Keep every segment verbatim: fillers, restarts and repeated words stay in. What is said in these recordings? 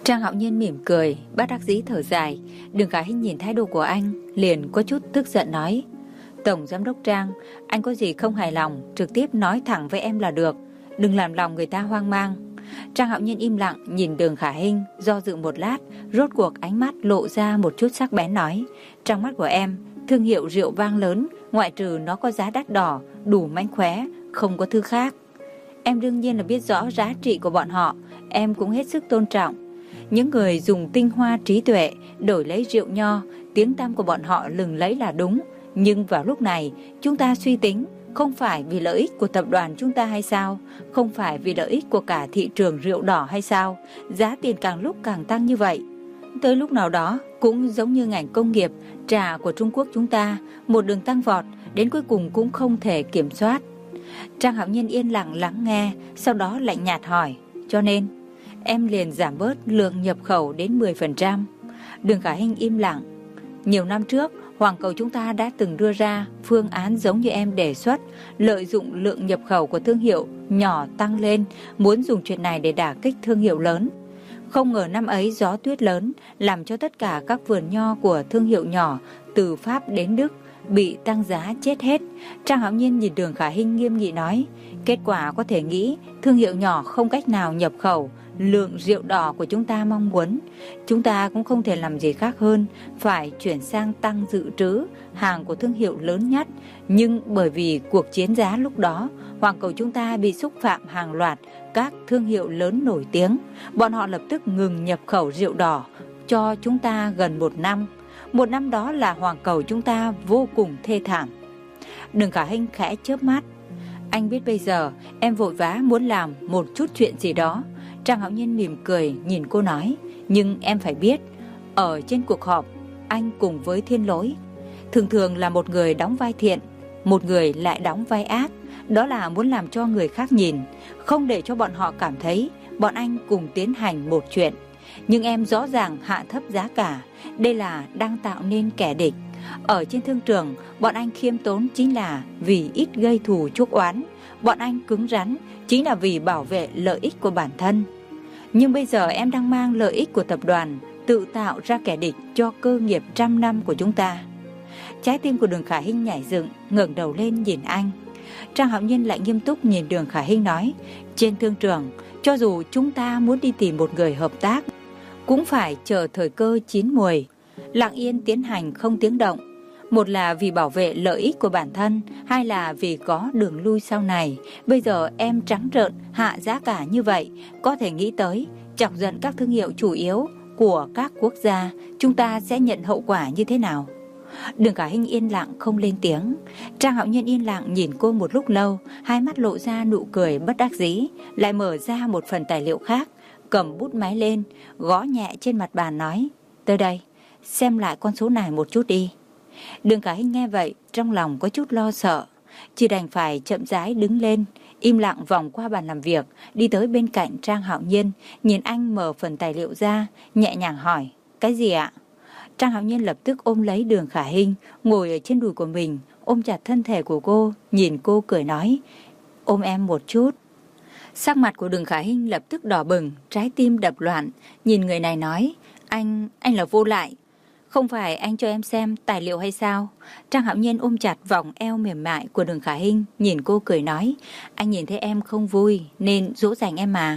Trang Hạo Nhiên mỉm cười, bất đắc dĩ thở dài. Đường Khả Hinh nhìn thái độ của anh, liền có chút tức giận nói: Tổng Giám đốc Trang, anh có gì không hài lòng, trực tiếp nói thẳng với em là được, đừng làm lòng người ta hoang mang. Trang Hạo Nhiên im lặng nhìn Đường Khả Hinh, do dự một lát, rốt cuộc ánh mắt lộ ra một chút sắc bén nói: Trong mắt của em, thương hiệu rượu vang lớn, ngoại trừ nó có giá đắt đỏ, đủ mánh khóe, không có thứ khác. Em đương nhiên là biết rõ giá trị của bọn họ, em cũng hết sức tôn trọng. Những người dùng tinh hoa trí tuệ đổi lấy rượu nho, tiếng tăm của bọn họ lừng lẫy là đúng. Nhưng vào lúc này, chúng ta suy tính, không phải vì lợi ích của tập đoàn chúng ta hay sao? Không phải vì lợi ích của cả thị trường rượu đỏ hay sao? Giá tiền càng lúc càng tăng như vậy. Tới lúc nào đó, cũng giống như ngành công nghiệp, trà của Trung Quốc chúng ta, một đường tăng vọt, đến cuối cùng cũng không thể kiểm soát. Trang Hạo Nhiên yên lặng lắng nghe, sau đó lạnh nhạt hỏi: Cho nên, em liền giảm bớt lượng nhập khẩu đến mười phần trăm. Đường Khả Hinh im lặng. Nhiều năm trước, Hoàng Cầu chúng ta đã từng đưa ra phương án giống như em đề xuất, lợi dụng lượng nhập khẩu của thương hiệu nhỏ tăng lên, muốn dùng chuyện này để đả kích thương hiệu lớn. Không ngờ năm ấy gió tuyết lớn, làm cho tất cả các vườn nho của thương hiệu nhỏ từ Pháp đến Đức bị tăng giá chết hết. Trang Hạo Nhiên nhìn Đường Khả Hinh nghiêm nghị nói: Kết quả có thể nghĩ, thương hiệu nhỏ không cách nào nhập khẩu lượng rượu đỏ của chúng ta mong muốn. Chúng ta cũng không thể làm gì khác hơn phải chuyển sang tăng dự trữ hàng của thương hiệu lớn nhất. Nhưng bởi vì cuộc chiến giá lúc đó, Hoàng Cầu chúng ta bị xúc phạm hàng loạt các thương hiệu lớn nổi tiếng. Bọn họ lập tức ngừng nhập khẩu rượu đỏ cho chúng ta gần một năm. Một năm đó là Hoàng Cầu chúng ta vô cùng thê thảm. Đường Khả Hinh khẽ chớp mắt. Anh biết bây giờ em vội vã muốn làm một chút chuyện gì đó. Trang Hạo Nhiên mỉm cười nhìn cô nói: Nhưng em phải biết, ở trên cuộc họp, anh cùng với Thiên Lỗi thường thường là một người đóng vai thiện, một người lại đóng vai ác. Đó là muốn làm cho người khác nhìn, không để cho bọn họ cảm thấy bọn anh cùng tiến hành một chuyện. Nhưng em rõ ràng hạ thấp giá cả, đây là đang tạo nên kẻ địch. Ở trên thương trường, bọn anh khiêm tốn chính là vì ít gây thù chuốc oán. Bọn anh cứng rắn chính là vì bảo vệ lợi ích của bản thân. Nhưng bây giờ em đang mang lợi ích của tập đoàn tự tạo ra kẻ địch cho cơ nghiệp trăm năm của chúng ta. Trái tim của Đường Khả Hinh nhảy dựng, ngẩng đầu lên nhìn anh. Trang Hạo Nhiên lại nghiêm túc nhìn Đường Khả Hinh nói: Trên thương trường, cho dù chúng ta muốn đi tìm một người hợp tác, cũng phải chờ thời cơ chín muồi, lặng yên tiến hành không tiếng động. Một là vì bảo vệ lợi ích của bản thân, hai là vì có đường lui sau này. Bây giờ em trắng trợn hạ giá cả như vậy, có thể nghĩ tới chọc giận các thương hiệu chủ yếu của các quốc gia, chúng ta sẽ nhận hậu quả như thế nào? Đường Khả Hinh yên lặng không lên tiếng. Trang Hạo Nhiên yên lặng nhìn cô một lúc lâu, hai mắt lộ ra nụ cười bất đắc dĩ, lại mở ra một phần tài liệu khác, cầm bút máy lên, gõ nhẹ trên mặt bàn nói: Tới đây, xem lại con số này một chút đi. Đường Khả Hinh nghe vậy, trong lòng có chút lo sợ, chỉ đành phải chậm rãi đứng lên, im lặng vòng qua bàn làm việc, đi tới bên cạnh Trang Hạo Nhiên, nhìn anh mở phần tài liệu ra, nhẹ nhàng hỏi: Cái gì ạ? Trang Hạo Nhiên lập tức ôm lấy Đường Khả Hinh, ngồi ở trên đùi của mình, ôm chặt thân thể của cô, nhìn cô cười nói: Ôm em một chút. Sắc mặt của Đường Khả Hinh lập tức đỏ bừng, trái tim đập loạn, nhìn người này nói: Anh, anh là vô lại. Không phải anh cho em xem tài liệu hay sao? Trang Hạo Nhiên ôm chặt vòng eo mềm mại của Đường Khả Hinh, nhìn cô cười nói: Anh nhìn thấy em không vui nên dỗ dành em mà.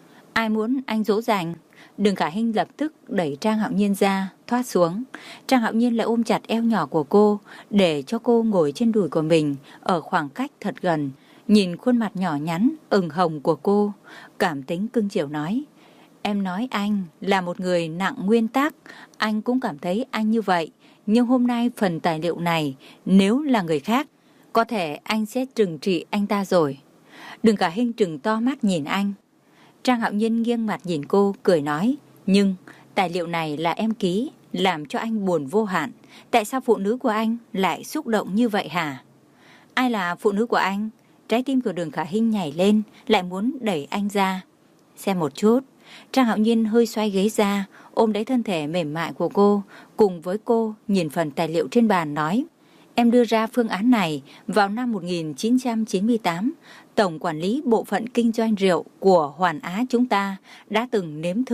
Ai muốn anh dỗ dành? Đường Khả Hinh lập tức đẩy Trang Hạo Nhiên ra, thoát xuống. Trang Hạo Nhiên lại ôm chặt eo nhỏ của cô, để cho cô ngồi trên đùi của mình, ở khoảng cách thật gần, nhìn khuôn mặt nhỏ nhắn, ửng hồng của cô, cảm tính cưng chiều nói: Em nói anh là một người nặng nguyên tắc, anh cũng cảm thấy anh như vậy. Nhưng hôm nay phần tài liệu này, nếu là người khác, có thể anh sẽ trừng trị anh ta rồi. Đường Khả Hinh trừng to mắt nhìn anh. Trang Hạo Nhiên nghiêng mặt nhìn cô, cười nói: Nhưng tài liệu này là em ký, làm cho anh buồn vô hạn. Tại sao phụ nữ của anh lại xúc động như vậy hả? Ai là phụ nữ của anh? Trái tim của Đường Khả Hinh nhảy lên, lại muốn đẩy anh ra. Xem một chút. Trang Hạo Nhiên hơi xoay ghế ra, ôm lấy thân thể mềm mại của cô, cùng với cô nhìn phần tài liệu trên bàn nói: Em đưa ra phương án này vào năm một nghìn chín trăm chín mươi tám. Tổng quản lý bộ phận kinh doanh rượu của Hoàn Á chúng ta đã từng nếm thử.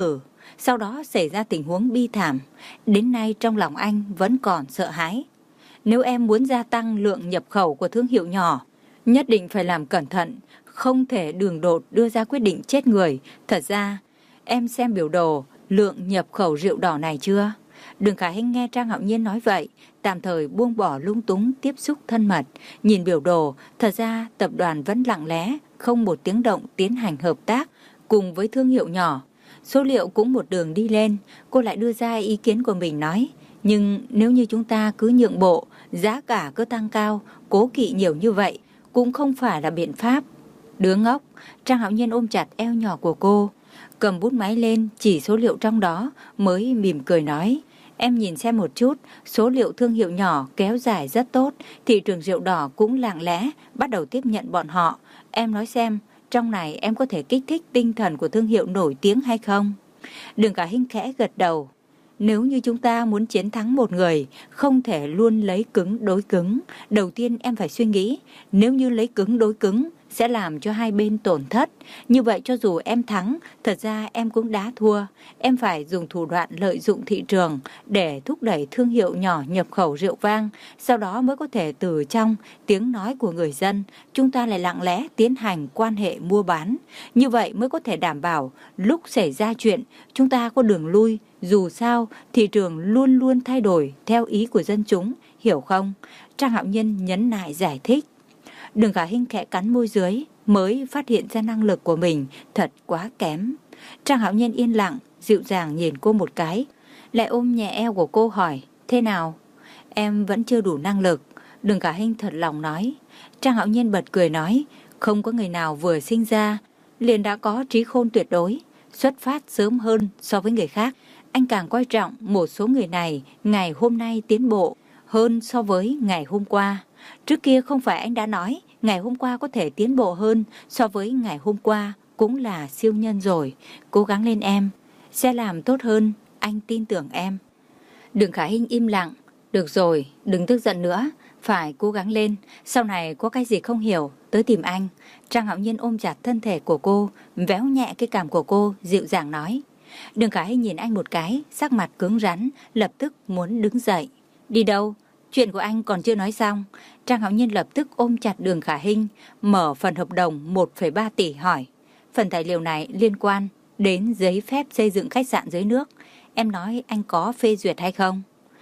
sau đó xảy ra tình huống bi thảm. Đến nay trong lòng anh vẫn còn sợ hãi. Nếu em muốn gia tăng lượng nhập khẩu của thương hiệu nhỏ, nhất định phải làm cẩn thận, không thể đường đột đưa ra quyết định chết người. Thật ra, em xem biểu đồ lượng nhập khẩu rượu đỏ này chưa? Đường Khả Hinh nghe Trang Hạo Nhiên nói vậy, tạm thời buông bỏ lung túng tiếp xúc thân mật. Nhìn biểu đồ, thật ra tập đoàn vẫn lặng lẽ, không một tiếng động tiến hành hợp tác cùng với thương hiệu nhỏ. Số liệu cũng một đường đi lên, cô lại đưa ra ý kiến của mình nói, nhưng nếu như chúng ta cứ nhượng bộ, giá cả cứ tăng cao, cố kỵ nhiều như vậy, cũng không phải là biện pháp. Đứa ngốc, Trang Hạo Nhiên ôm chặt eo nhỏ của cô, cầm bút máy lên chỉ số liệu trong đó, mới mỉm cười nói, em nhìn xem một chút, số liệu thương hiệu nhỏ kéo dài rất tốt, thị trường rượu đỏ cũng lặng lẽ bắt đầu tiếp nhận bọn họ. Em nói xem, trong này em có thể kích thích tinh thần của thương hiệu nổi tiếng hay không? Đường Khả Hinh khẽ gật đầu. Nếu như chúng ta muốn chiến thắng một người, không thể luôn lấy cứng đối cứng. Đầu tiên em phải suy nghĩ, nếu như lấy cứng đối cứng, sẽ làm cho hai bên tổn thất. Như vậy cho dù em thắng, thật ra em cũng đã thua. Em phải dùng thủ đoạn lợi dụng thị trường để thúc đẩy thương hiệu nhỏ nhập khẩu rượu vang. Sau đó mới có thể từ trong tiếng nói của người dân, chúng ta lại lặng lẽ tiến hành quan hệ mua bán. Như vậy mới có thể đảm bảo lúc xảy ra chuyện, chúng ta có đường lui. Dù sao, thị trường luôn luôn thay đổi theo ý của dân chúng, hiểu không? Trang Hạo Nhiên nhấn nại giải thích. Đường Khả Hinh khẽ cắn môi dưới, mới phát hiện ra năng lực của mình thật quá kém. Trang Hạo Nhiên yên lặng, dịu dàng nhìn cô một cái, lại ôm nhẹ eo của cô hỏi, thế nào? Em vẫn chưa đủ năng lực. Đường Khả Hinh thật lòng nói. Trang Hạo Nhiên bật cười nói, không có người nào vừa sinh ra liền đã có trí khôn tuyệt đối, xuất phát sớm hơn so với người khác. Anh càng coi trọng một số người này ngày hôm nay tiến bộ hơn so với ngày hôm qua. Trước kia không phải anh đã nói ngày hôm qua có thể tiến bộ hơn so với ngày hôm qua cũng là siêu nhân rồi. Cố gắng lên em, sẽ làm tốt hơn, anh tin tưởng em. Đường Khả Hinh im lặng. Được rồi, đừng tức giận nữa, phải cố gắng lên. Sau này có cái gì không hiểu, tới tìm anh. Trang Hạo Nhiên ôm chặt thân thể của cô, véo nhẹ cái cằm của cô, dịu dàng nói. Đường Khả Hinh nhìn anh một cái, sắc mặt cứng rắn, lập tức muốn đứng dậy. Đi đâu? Chuyện của anh còn chưa nói xong. Trang Hạo Nhiên lập tức ôm chặt Đường Khả Hinh, mở phần hợp đồng một phẩy ba tỷ hỏi. Phần tài liệu này liên quan đến giấy phép xây dựng khách sạn dưới nước. Em nói anh có phê duyệt hay không?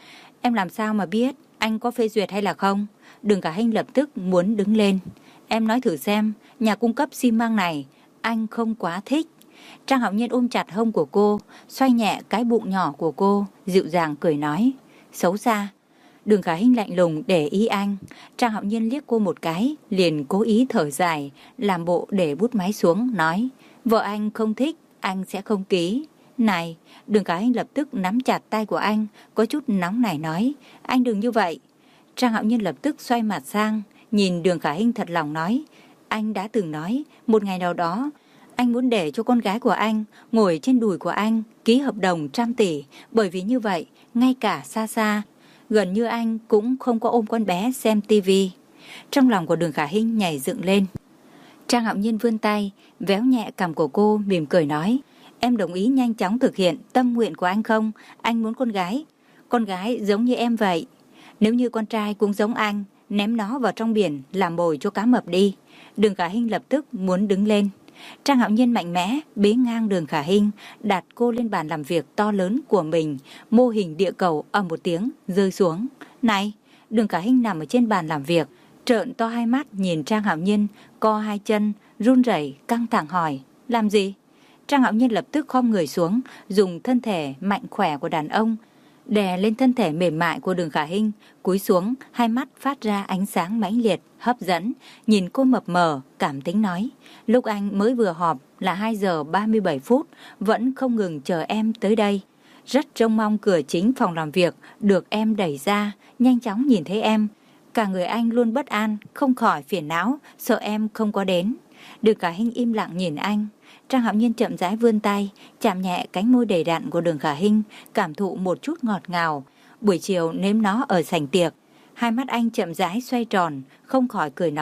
Em làm sao mà biết anh có phê duyệt hay là không? Đường Khả Hinh lập tức muốn đứng lên. Em nói thử xem, nhà cung cấp xi măng này anh không quá thích. Trang Hạo Nhiên ôm chặt hông của cô, xoay nhẹ cái bụng nhỏ của cô, dịu dàng cười nói. Xấu xa. Đường Khả Hinh lạnh lùng để ý anh. Trang Hạo Nhiên liếc cô một cái, liền cố ý thở dài, làm bộ để bút máy xuống, nói. Vợ anh không thích, anh sẽ không ký. Này, Đường Khả Hinh lập tức nắm chặt tay của anh, có chút nóng nảy nói. Anh đừng như vậy. Trang Hạo Nhiên lập tức xoay mặt sang, nhìn Đường Khả Hinh thật lòng nói. Anh đã từng nói, một ngày nào đó, anh muốn để cho con gái của anh ngồi trên đùi của anh, ký hợp đồng trăm tỷ. Bởi vì như vậy, ngay cả xa xa, gần như anh cũng không có ôm con bé xem tivi. Trong lòng của Đường Khả Hinh nhảy dựng lên. Trang Hạo Nhiên vươn tay, véo nhẹ cằm của cô, mỉm cười nói. Em đồng ý nhanh chóng thực hiện tâm nguyện của anh không? Anh muốn con gái. Con gái giống như em vậy. Nếu như con trai cũng giống anh, ném nó vào trong biển làm mồi cho cá mập đi. Đường Khả Hinh lập tức muốn đứng lên. Trang Hạo Nhiên mạnh mẽ bế ngang Đường Khả Hinh, đặt cô lên bàn làm việc to lớn của mình. Mô hình địa cầu ầm một tiếng rơi xuống. Này! Đường Khả Hinh nằm ở trên bàn làm việc, trợn to hai mắt nhìn Trang Hạo Nhiên, co hai chân, run rẩy căng thẳng hỏi. Làm gì? Trang Hạo Nhiên lập tức khom người xuống, dùng thân thể mạnh khỏe của đàn ông đè lên thân thể mềm mại của Đường Khả Hinh, cúi xuống, hai mắt phát ra ánh sáng mãnh liệt, hấp dẫn, nhìn cô mập mờ, cảm tính nói. Lúc anh mới vừa họp là hai giờ ba mươi bảy phút, vẫn không ngừng chờ em tới đây. Rất trông mong cửa chính phòng làm việc được em đẩy ra, nhanh chóng nhìn thấy em. Cả người anh luôn bất an, không khỏi phiền não, sợ em không có đến. Đường Khả Hinh im lặng nhìn anh. Trang Hạo Nhiên chậm rãi vươn tay, chạm nhẹ cánh môi đầy đặn của Đường Khả Hinh, cảm thụ một chút ngọt ngào. Buổi chiều nếm nó ở sảnh tiệc, hai mắt anh chậm rãi xoay tròn, không khỏi cười nói.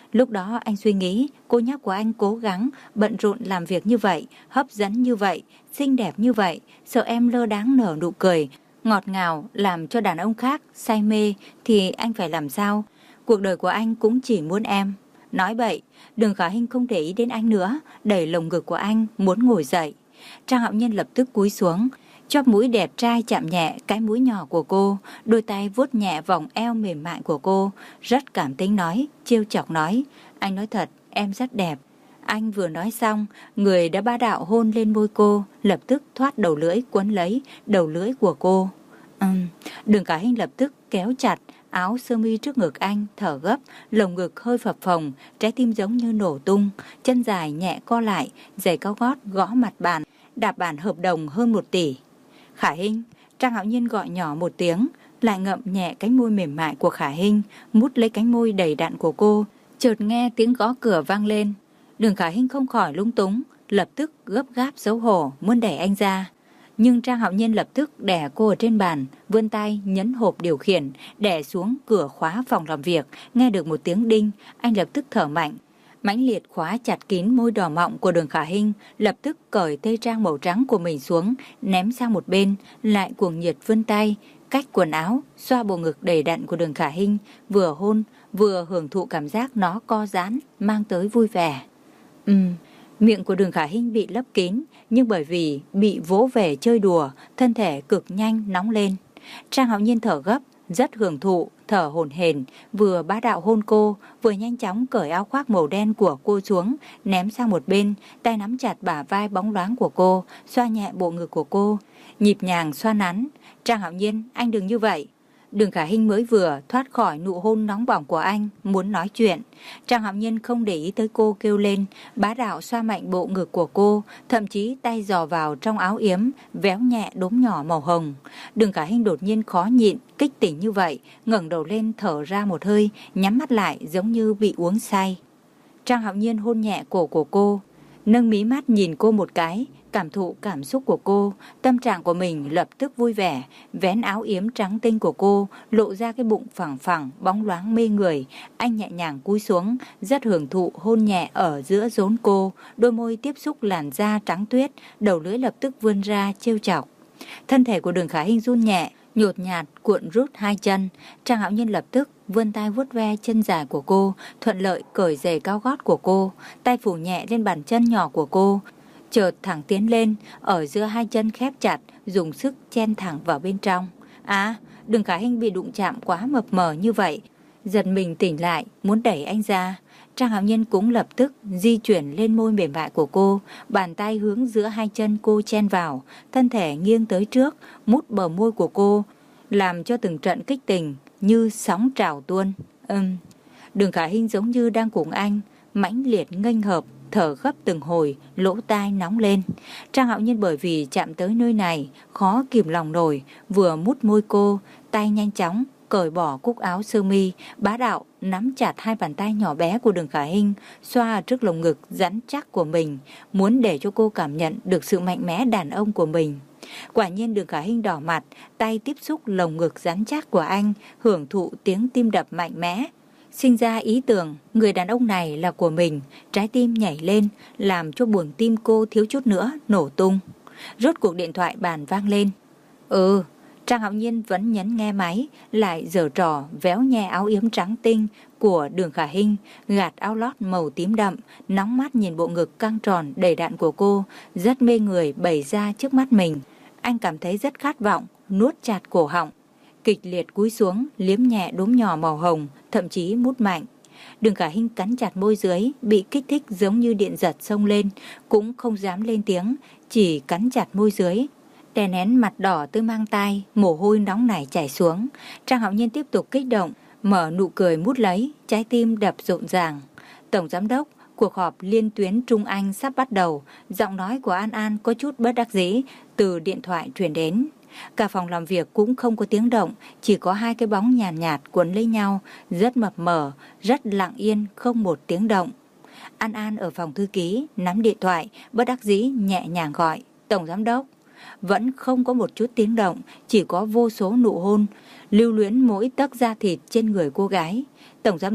Lúc đó anh suy nghĩ cô nhóc của anh cố gắng, bận rộn làm việc như vậy, hấp dẫn như vậy, xinh đẹp như vậy, sợ em lơ đáng nở nụ cười, ngọt ngào làm cho đàn ông khác say mê thì anh phải làm sao? Cuộc đời của anh cũng chỉ muốn em. Nói bậy, Đường Khả Hinh không để ý đến anh nữa, đẩy lồng ngực của anh muốn ngồi dậy. Trang Hạo Nhiên lập tức cúi xuống, chóp mũi đẹp trai chạm nhẹ cái mũi nhỏ của cô, đôi tay vuốt nhẹ vòng eo mềm mại của cô, rất cảm tính nói, trêu chọc nói, anh nói thật, em rất đẹp. Anh vừa nói xong, người đã bá đạo hôn lên môi cô, lập tức thoát đầu lưỡi quấn lấy đầu lưỡi của cô. Ừm, Đường Khả Hinh lập tức kéo chặt áo sơ mi trước ngực anh, thở gấp, lồng ngực hơi phập phồng, trái tim giống như nổ tung, chân dài nhẹ co lại, giày cao gót gõ mặt bàn, đạp bàn hợp đồng hơn một tỷ. Khả Hinh, Trang Hạo Nhiên gọi nhỏ một tiếng, lại ngậm nhẹ cánh môi mềm mại của Khả Hinh, mút lấy cánh môi đầy đặn của cô, chợt nghe tiếng gõ cửa vang lên. Đường Khả Hinh không khỏi lung túng, lập tức gấp gáp xấu hổ muốn đẩy anh ra. Nhưng Trang Hạo Nhiên lập tức đè cô ở trên bàn, vươn tay nhấn hộp điều khiển, đè xuống cửa khóa phòng làm việc, nghe được một tiếng đinh, anh lập tức thở mạnh. Mãnh liệt khóa chặt kín môi đỏ mọng của Đường Khả Hinh, lập tức cởi tây trang màu trắng của mình xuống, ném sang một bên, lại cuồng nhiệt vươn tay, cách quần áo, xoa bộ ngực đầy đặn của Đường Khả Hinh, vừa hôn, vừa hưởng thụ cảm giác nó co giãn, mang tới vui vẻ. Ừm, miệng của Đường Khả Hinh bị lấp kín, nhưng bởi vì bị vỗ về chơi đùa, thân thể cực nhanh nóng lên. Trang Hạo Nhiên thở gấp, rất hưởng thụ, thở hổn hển, vừa bá đạo hôn cô, vừa nhanh chóng cởi áo khoác màu đen của cô xuống, ném sang một bên, tay nắm chặt bả vai bóng loáng của cô, xoa nhẹ bộ ngực của cô, nhịp nhàng xoa nắn. Trang Hạo Nhiên, anh đừng như vậy. Đường Khả Hinh mới vừa thoát khỏi nụ hôn nóng bỏng của anh, muốn nói chuyện. Trang Hạo Nhiên không để ý tới cô kêu lên, bá đạo xoa mạnh bộ ngực của cô, thậm chí tay dò vào trong áo yếm, véo nhẹ đốm nhỏ màu hồng. Đường Khả Hinh đột nhiên khó nhịn, kích tỉnh như vậy, ngẩng đầu lên thở ra một hơi, nhắm mắt lại giống như bị uống say. Trang Hạo Nhiên hôn nhẹ cổ của cô, nâng mí mắt nhìn cô một cái, cảm thụ cảm xúc của cô, tâm trạng của mình lập tức vui vẻ, vén áo yếm trắng tinh của cô, lộ ra cái bụng phẳng phẳng, bóng loáng mê người. Anh nhẹ nhàng cúi xuống, rất hưởng thụ hôn nhẹ ở giữa rốn cô, đôi môi tiếp xúc làn da trắng tuyết, đầu lưỡi lập tức vươn ra trêu chọc. Thân thể của Đường Khả Hinh run nhẹ, nhột nhạt cuộn rút hai chân. Trang Hạo Nhiên lập tức vươn tay vuốt ve chân dài của cô, thuận lợi cởi giày cao gót của cô, tay phủ nhẹ lên bàn chân nhỏ của cô, chợt thẳng tiến lên, ở giữa hai chân khép chặt, dùng sức chen thẳng vào bên trong. À, Đường Khả Hinh bị đụng chạm quá mập mờ như vậy, giật mình tỉnh lại, muốn đẩy anh ra. Trang Hạo Nhiên cũng lập tức di chuyển lên môi mềm mại của cô, bàn tay hướng giữa hai chân cô chen vào, thân thể nghiêng tới trước, mút bờ môi của cô, làm cho từng trận kích tình như sóng trào tuôn. Ừm, Đường Khả Hinh giống như đang cùng anh, mãnh liệt nghênh hợp, thở gấp từng hồi, lỗ tai nóng lên. Trang Hạo Nhiên bởi vì chạm tới nơi này, khó kìm lòng nổi, vừa mút môi cô, tay nhanh chóng cởi bỏ cúc áo sơ mi, bá đạo nắm chặt hai bàn tay nhỏ bé của Đường Khả Hinh, xoa ở trước lồng ngực rắn chắc của mình, muốn để cho cô cảm nhận được sự mạnh mẽ đàn ông của mình. Quả nhiên Đường Khả Hinh đỏ mặt, tay tiếp xúc lồng ngực rắn chắc của anh, hưởng thụ tiếng tim đập mạnh mẽ. Sinh ra ý tưởng người đàn ông này là của mình, trái tim nhảy lên, làm cho buồng tim cô thiếu chút nữa nổ tung. Rốt cuộc điện thoại bàn vang lên. Ừ, Trang Hạo Nhiên vẫn nhấn nghe máy, lại giở trò véo nhẹ áo yếm trắng tinh của Đường Khả Hinh, gạt áo lót màu tím đậm, nóng mắt nhìn bộ ngực căng tròn đầy đặn của cô, rất mê người bày ra trước mắt mình. Anh cảm thấy rất khát vọng, nuốt chặt cổ họng, kịch liệt cúi xuống, liếm nhẹ đốm nhỏ màu hồng, thậm chí mút mạnh. Đường Khả Hinh cắn chặt môi dưới, bị kích thích giống như điện giật xông lên, cũng không dám lên tiếng, chỉ cắn chặt môi dưới, đè nén mặt đỏ tới mang tai, mồ hôi nóng nảy chảy xuống. Trang Hạo Nhiên tiếp tục kích động, mở nụ cười mút lấy, trái tim đập rộn ràng. Tổng giám đốc, cuộc họp liên tuyến Trung Anh sắp bắt đầu, giọng nói của An An có chút bất đắc dĩ từ điện thoại truyền đến. Cả phòng làm việc cũng không có tiếng động, chỉ có hai cái bóng nhàn nhạt, nhạt quấn lấy nhau, rất mập mờ, rất lặng yên, không một tiếng động. An An ở phòng thư ký, nắm điện thoại, bất đắc dĩ nhẹ nhàng gọi, Tổng giám đốc. Vẫn không có một chút tiếng động, chỉ có vô số nụ hôn, lưu luyến mỗi tấc da thịt trên người cô gái. Tổng giám đốc,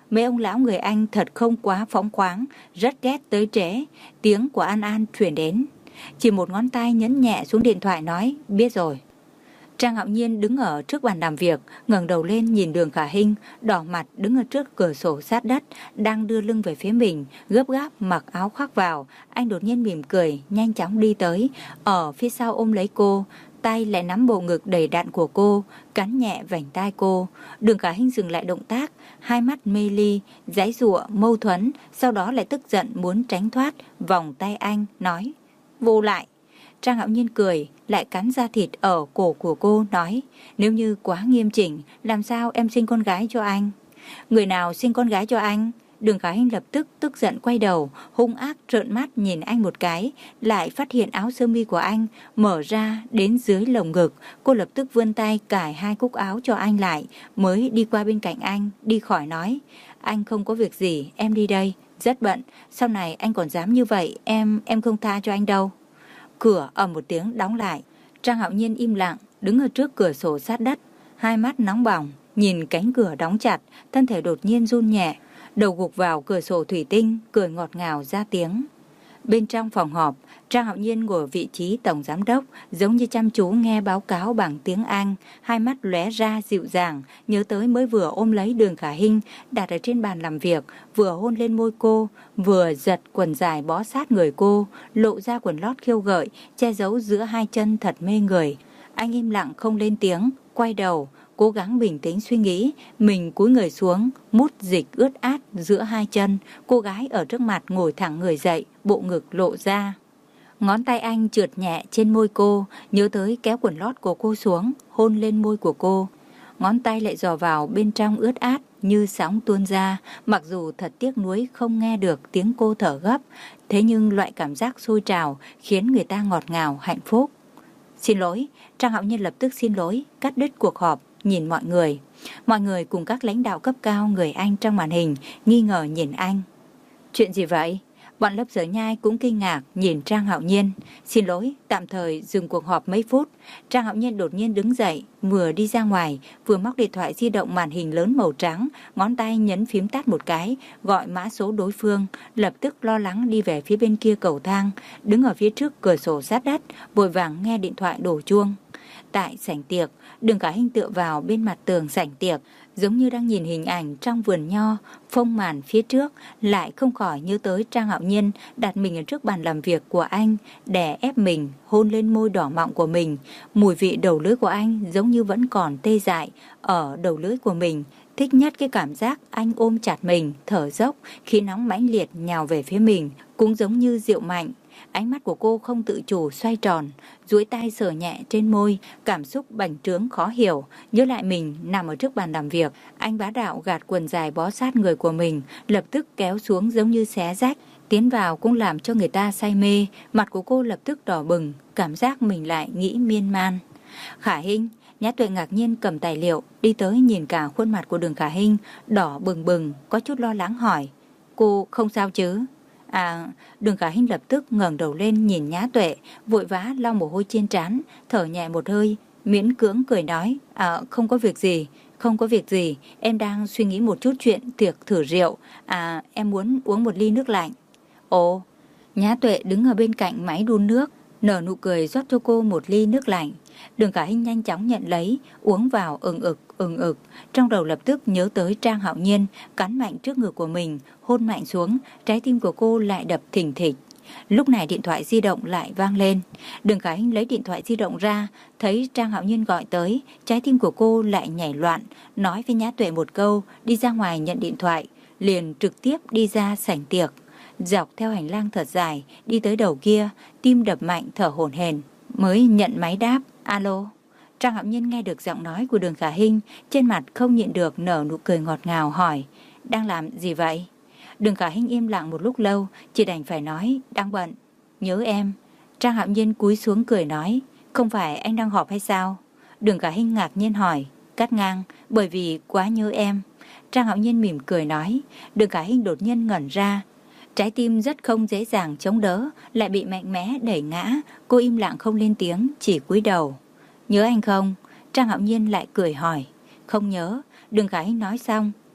Mấy ông lão người Anh thật không quá phóng khoáng, rất ghét tới trễ. Tiếng của An An truyền đến. Chỉ một ngón tay nhấn nhẹ xuống điện thoại nói, biết rồi. Trang Hạo Nhiên đứng ở trước bàn làm việc, ngẩng đầu lên nhìn Đường Khả Hinh, đỏ mặt đứng ở trước cửa sổ sát đất, đang đưa lưng về phía mình, gấp gáp mặc áo khoác vào. Anh đột nhiên mỉm cười, nhanh chóng đi tới, ở phía sau ôm lấy cô, tay lại nắm bộ ngực đầy đặn của cô, cắn nhẹ vành tai cô. Đường Khả Hinh dừng lại động tác, hai mắt mê ly, giãy giụa, mâu thuẫn, sau đó lại tức giận muốn tránh thoát vòng tay anh, nói, vô lại. Trang Hạo Nhiên cười, lại cắn da thịt ở cổ của cô, nói, nếu như quá nghiêm chỉnh, làm sao em sinh con gái cho anh? Người nào sinh con gái cho anh? Đường Khả Hinh lập tức tức giận quay đầu, hung ác trợn mắt nhìn anh một cái, lại phát hiện áo sơ mi của anh mở ra đến dưới lồng ngực. Cô lập tức vươn tay cài hai cúc áo cho anh lại, mới đi qua bên cạnh anh, đi khỏi nói, anh không có việc gì, em đi đây, rất bận, sau này anh còn dám như vậy, em, em không tha cho anh đâu. Cửa ầm một tiếng đóng lại. Trang Hạo Nhiên im lặng, đứng ở trước cửa sổ sát đất, hai mắt nóng bỏng, nhìn cánh cửa đóng chặt, thân thể đột nhiên run nhẹ, đầu gục vào cửa sổ thủy tinh, cười ngọt ngào ra tiếng. Bên trong phòng họp, Trang Hạo Nhiên ngồi ở vị trí tổng giám đốc, giống như chăm chú nghe báo cáo bằng tiếng Anh, hai mắt lóe ra dịu dàng, nhớ tới mới vừa ôm lấy Đường Khả Hinh đặt ở trên bàn làm việc, vừa hôn lên môi cô, vừa giật quần dài bó sát người cô, lộ ra quần lót khiêu gợi, che giấu giữa hai chân thật mê người. Anh im lặng không lên tiếng, quay đầu, cố gắng bình tĩnh suy nghĩ, mình cúi người xuống, mút dịch ướt át giữa hai chân, cô gái ở trước mặt ngồi thẳng người dậy, bộ ngực lộ ra. Ngón tay anh trượt nhẹ trên môi cô, nhớ tới kéo quần lót của cô xuống, hôn lên môi của cô. Ngón tay lại dò vào bên trong ướt át như sóng tuôn ra, mặc dù thật tiếc nuối không nghe được tiếng cô thở gấp, thế nhưng loại cảm giác sôi trào khiến người ta ngọt ngào, hạnh phúc. Xin lỗi, Trang Hạo Nhiên lập tức xin lỗi, cắt đứt cuộc họp, nhìn mọi người. Mọi người cùng các lãnh đạo cấp cao người Anh trong màn hình, nghi ngờ nhìn anh. Chuyện gì vậy? Bọn lớp Sở Nhai cũng kinh ngạc nhìn Trang Hạo Nhiên. Xin lỗi, tạm thời dừng cuộc họp mấy phút. Trang Hạo Nhiên đột nhiên đứng dậy, vừa đi ra ngoài, vừa móc điện thoại di động màn hình lớn màu trắng, ngón tay nhấn phím tắt một cái, gọi mã số đối phương, lập tức lo lắng đi về phía bên kia cầu thang, đứng ở phía trước cửa sổ sát đất, vội vàng nghe điện thoại đổ chuông. Tại sảnh tiệc, Đường Khả Hinh tựa vào bên mặt tường sảnh tiệc, giống như đang nhìn hình ảnh trong vườn nho, phông màn phía trước, lại không khỏi nhớ tới Trang Hạo Nhiên đặt mình ở trước bàn làm việc của anh, đè ép mình, hôn lên môi đỏ mọng của mình. Mùi vị đầu lưỡi của anh giống như vẫn còn tê dại ở đầu lưỡi của mình. Thích nhất cái cảm giác anh ôm chặt mình, thở dốc, khí nóng mãnh liệt nhào về phía mình, cũng giống như rượu mạnh. Ánh mắt của cô không tự chủ xoay tròn, duỗi tay sờ nhẹ trên môi, cảm xúc bành trướng khó hiểu, nhớ lại mình nằm ở trước bàn làm việc, anh bá đạo gạt quần dài bó sát người của mình, lập tức kéo xuống giống như xé rách, tiến vào cũng làm cho người ta say mê, mặt của cô lập tức đỏ bừng, cảm giác mình lại nghĩ miên man. Khả Hinh, Nhã Tuệ ngạc nhiên cầm tài liệu, đi tới nhìn cả khuôn mặt của Đường Khả Hinh, đỏ bừng bừng, có chút lo lắng hỏi, cô không sao chứ? À, Đường Khả Hinh lập tức ngẩng đầu lên nhìn Nhã Tuệ, vội vã lau mồ hôi trên trán, thở nhẹ một hơi, miễn cưỡng cười nói, à, không có việc gì, không có việc gì, em đang suy nghĩ một chút chuyện tiệc thử rượu, à, em muốn uống một ly nước lạnh. Ồ, Nhã Tuệ đứng ở bên cạnh máy đun nước, nở nụ cười rót cho cô một ly nước lạnh. Đường Khả Hinh nhanh chóng nhận lấy, uống vào ừng ực, ừng ực, trong đầu lập tức nhớ tới Trang Hạo Nhiên, cắn mạnh trước ngực của mình, hôn mạnh xuống, trái tim của cô lại đập thình thịch. Lúc này điện thoại di động lại vang lên. Đường Khả Hinh lấy điện thoại di động ra, thấy Trang Hạo Nhiên gọi tới, trái tim của cô lại nhảy loạn, nói với Nhã Tuệ một câu, đi ra ngoài nhận điện thoại, liền trực tiếp đi ra sảnh tiệc. Dọc theo hành lang thật dài, đi tới đầu kia, tim đập mạnh thở hổn hển, mới nhận máy đáp, alo. Trang Hạo Nhiên nghe được giọng nói của Đường Khả Hinh, trên mặt không nhịn được nở nụ cười ngọt ngào hỏi, đang làm gì vậy? Đường Khả Hinh im lặng một lúc lâu, chỉ đành phải nói, đang bận, nhớ em. Trang Hạo Nhiên cúi xuống cười nói, không phải anh đang họp hay sao? Đường Khả Hinh ngạc nhiên hỏi, cắt ngang, bởi vì quá nhớ em. Trang Hạo Nhiên mỉm cười nói. Đường Khả Hinh đột nhiên ngẩn ra, trái tim rất không dễ dàng chống đỡ, lại bị mạnh mẽ đẩy ngã. Cô im lặng không lên tiếng, chỉ cúi đầu. Nhớ anh không? Trang Hạo Nhiên lại cười hỏi. Không nhớ. Đường Khả Hinh nói xong,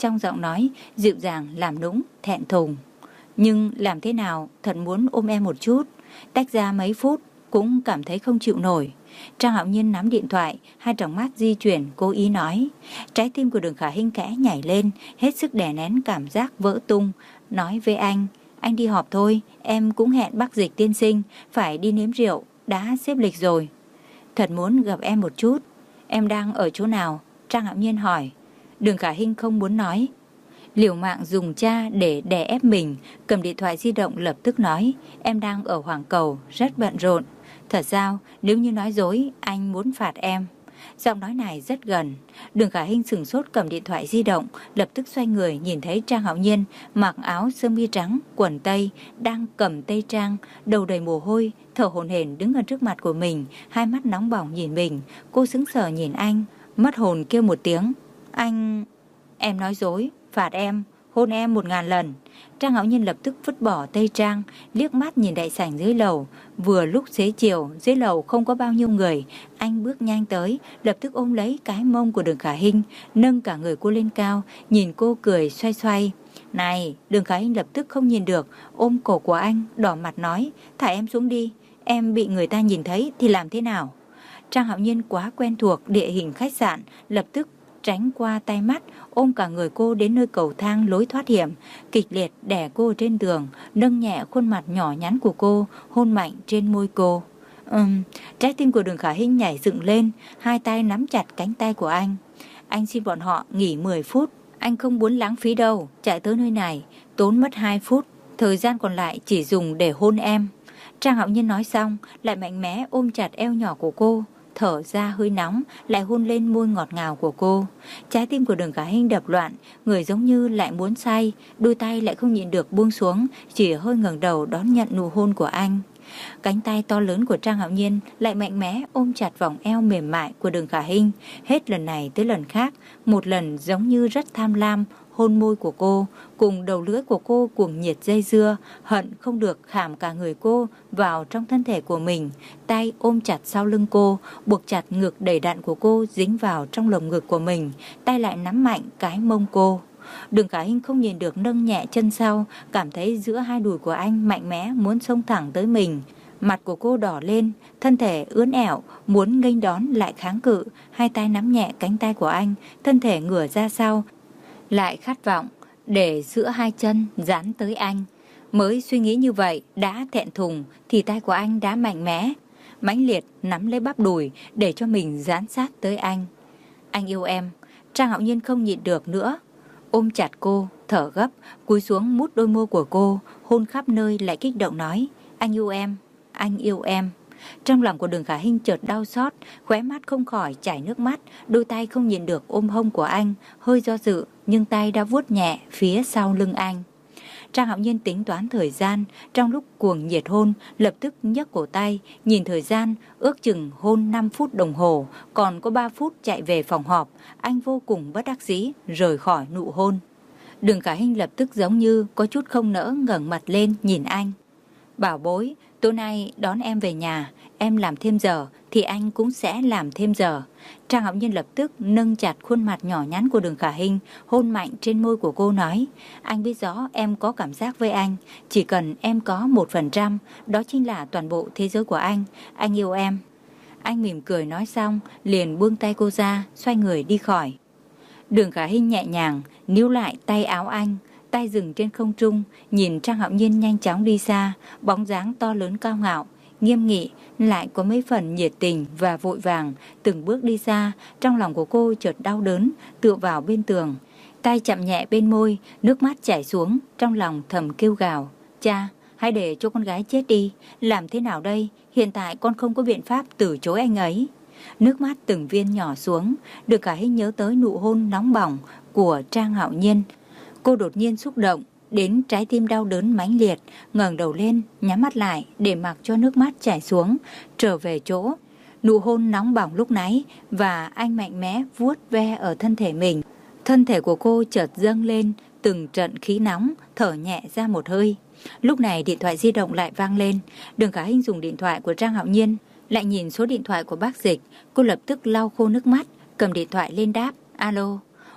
trong giọng nói dịu dàng làm nũng, thẹn thùng. Nhưng làm thế nào, thật muốn ôm em một chút. Tách ra mấy phút cũng cảm thấy không chịu nổi. Trang Hạo Nhiên nắm điện thoại, hai tròng mắt di chuyển, cố ý nói. Trái tim của Đường Khả Hinh khẽ nhảy lên, hết sức đè nén cảm giác vỡ tung. Nói với anh, anh đi họp thôi, em cũng hẹn bác Dịch tiên sinh, phải đi nếm rượu, đã xếp lịch rồi. Thật muốn gặp em một chút. Em đang ở chỗ nào? Trang Hạo Nhiên hỏi. Đường Khả Hinh không muốn nói. Liều mạng dùng cha để đè ép mình, cầm điện thoại di động lập tức nói. Em đang ở Hoàng Cầu, rất bận rộn. Thật sao, nếu như nói dối, anh muốn phạt em. Giọng nói này rất gần. Đường Khả Hinh sửng sốt cầm điện thoại di động, lập tức xoay người nhìn thấy Trang Hạo Nhiên mặc áo sơ mi trắng, quần tây, đang cầm tay trang, đầu đầy mồ hôi, thở hổn hển đứng ở trước mặt của mình, hai mắt nóng bỏng nhìn mình. Cô sững sờ nhìn anh, mất hồn kêu một tiếng. Anh... Em nói dối, phạt em, hôn em một ngàn lần. Trang Hạo Nhiên lập tức vứt bỏ tay trang, liếc mắt nhìn đại sảnh dưới lầu. Vừa lúc xế chiều, dưới lầu không có bao nhiêu người. Anh bước nhanh tới, lập tức ôm lấy cái mông của Đường Khả Hinh, nâng cả người cô lên cao, nhìn cô cười xoay xoay. Này, Đường Khả Hinh lập tức không nhìn được, ôm cổ của anh, đỏ mặt nói, thả em xuống đi, em bị người ta nhìn thấy thì làm thế nào? Trang Hạo Nhiên quá quen thuộc địa hình khách sạn, lập tức tránh qua tay mắt, ôm cả người cô đến nơi cầu thang lối thoát hiểm, kịch liệt đè cô trên tường, nâng nhẹ khuôn mặt nhỏ nhắn của cô, hôn mạnh trên môi cô. Ừm, trái tim của Đường Khả Hinh nhảy dựng lên, hai tay nắm chặt cánh tay của anh. Anh xin bọn họ nghỉ mười phút, anh không muốn lãng phí đâu, chạy tới nơi này, tốn mất hai phút, thời gian còn lại chỉ dùng để hôn em. Trang Hạo Nhiên nói xong, lại mạnh mẽ ôm chặt eo nhỏ của cô, thở ra hơi nóng, lại hôn lên môi ngọt ngào của cô. Trái tim của Đường Khả Hinh đập loạn, người giống như lại muốn say, đôi tay lại không nhịn được buông xuống, chỉ hơi ngẩng đầu đón nhận nụ hôn của anh. Cánh tay to lớn của Trang Hạo Nhiên lại mạnh mẽ ôm chặt vòng eo mềm mại của Đường Khả Hinh, hết lần này tới lần khác, một lần giống như rất tham lam, hôn môi của cô, cùng đầu lưỡi của cô cuồng nhiệt dây dưa, hận không được khảm cả người cô vào trong thân thể của mình, tay ôm chặt sau lưng cô, buộc chặt ngực đầy đặn của cô dính vào trong lồng ngực của mình, tay lại nắm mạnh cái mông cô. Đường Khả Hinh không nhìn được nâng nhẹ chân sau, cảm thấy giữa hai đùi của anh mạnh mẽ muốn xông thẳng tới mình. Mặt của cô đỏ lên, thân thể ưỡn ẻo, muốn nghênh đón lại kháng cự, hai tay nắm nhẹ cánh tay của anh, thân thể ngửa ra sau, lại khát vọng để giữa hai chân dán tới anh. Mới suy nghĩ như vậy, đã thẹn thùng thì tay của anh đã mạnh mẽ, mãnh liệt nắm lấy bắp đùi để cho mình dán sát tới anh. Anh yêu em. Trang Hạo Nhiên không nhịn được nữa, ôm chặt cô, thở gấp, cúi xuống mút đôi môi của cô, hôn khắp nơi, lại kích động nói, anh yêu em, anh yêu em. Trong lòng của Đường Khả Hinh chợt đau xót, khóe mắt không khỏi chảy nước mắt, đôi tay không nhịn được ôm hông của anh, hơi do dự, nhưng tay đã vuốt nhẹ phía sau lưng anh. Trang Hạo Nhiên tính toán thời gian, trong lúc cuồng nhiệt hôn, lập tức nhấc cổ tay, nhìn thời gian, ước chừng hôn năm phút đồng hồ, còn có ba phút chạy về phòng họp, anh vô cùng bất đắc dĩ, rời khỏi nụ hôn. Đường Khả Hinh lập tức giống như có chút không nỡ ngẩng mặt lên nhìn anh. Bảo bối, tối nay đón em về nhà, em làm thêm giờ thì anh cũng sẽ làm thêm giờ. Trang Hạo Nhiên lập tức nâng chặt khuôn mặt nhỏ nhắn của Đường Khả Hinh, hôn mạnh trên môi của cô nói, anh biết rõ em có cảm giác với anh, chỉ cần em có một phần trăm, đó chính là toàn bộ thế giới của anh, anh yêu em. Anh mỉm cười nói xong, liền buông tay cô ra, xoay người đi khỏi. Đường Khả Hinh nhẹ nhàng níu lại tay áo anh, tay dừng trên không trung, nhìn Trang Hạo Nhiên nhanh chóng đi xa, bóng dáng to lớn cao ngạo, nghiêm nghị, lại có mấy phần nhiệt tình và vội vàng, từng bước đi xa. Trong lòng của cô chợt đau đớn, tựa vào bên tường, tay chạm nhẹ bên môi, nước mắt chảy xuống, trong lòng thầm kêu gào, cha, hãy để cho con gái chết đi, làm thế nào đây, hiện tại con không có biện pháp từ chối anh ấy. Nước mắt từng viên nhỏ xuống, Đường Khả Hinh nhớ tới nụ hôn nóng bỏng của Trang Hạo Nhiên. Cô đột nhiên xúc động, đến trái tim đau đớn mãnh liệt, ngẩng đầu lên, nhắm mắt lại để mặc cho nước mắt chảy xuống, trở về chỗ. Nụ hôn nóng bỏng lúc nãy và anh mạnh mẽ vuốt ve ở thân thể mình. Thân thể của cô chợt dâng lên, từng trận khí nóng, thở nhẹ ra một hơi. Lúc này điện thoại di động lại vang lên. Đường Khả Hinh dùng điện thoại của Trang Hạo Nhiên, lại nhìn số điện thoại của bác Dịch. Cô lập tức lau khô nước mắt, cầm điện thoại lên đáp, alo.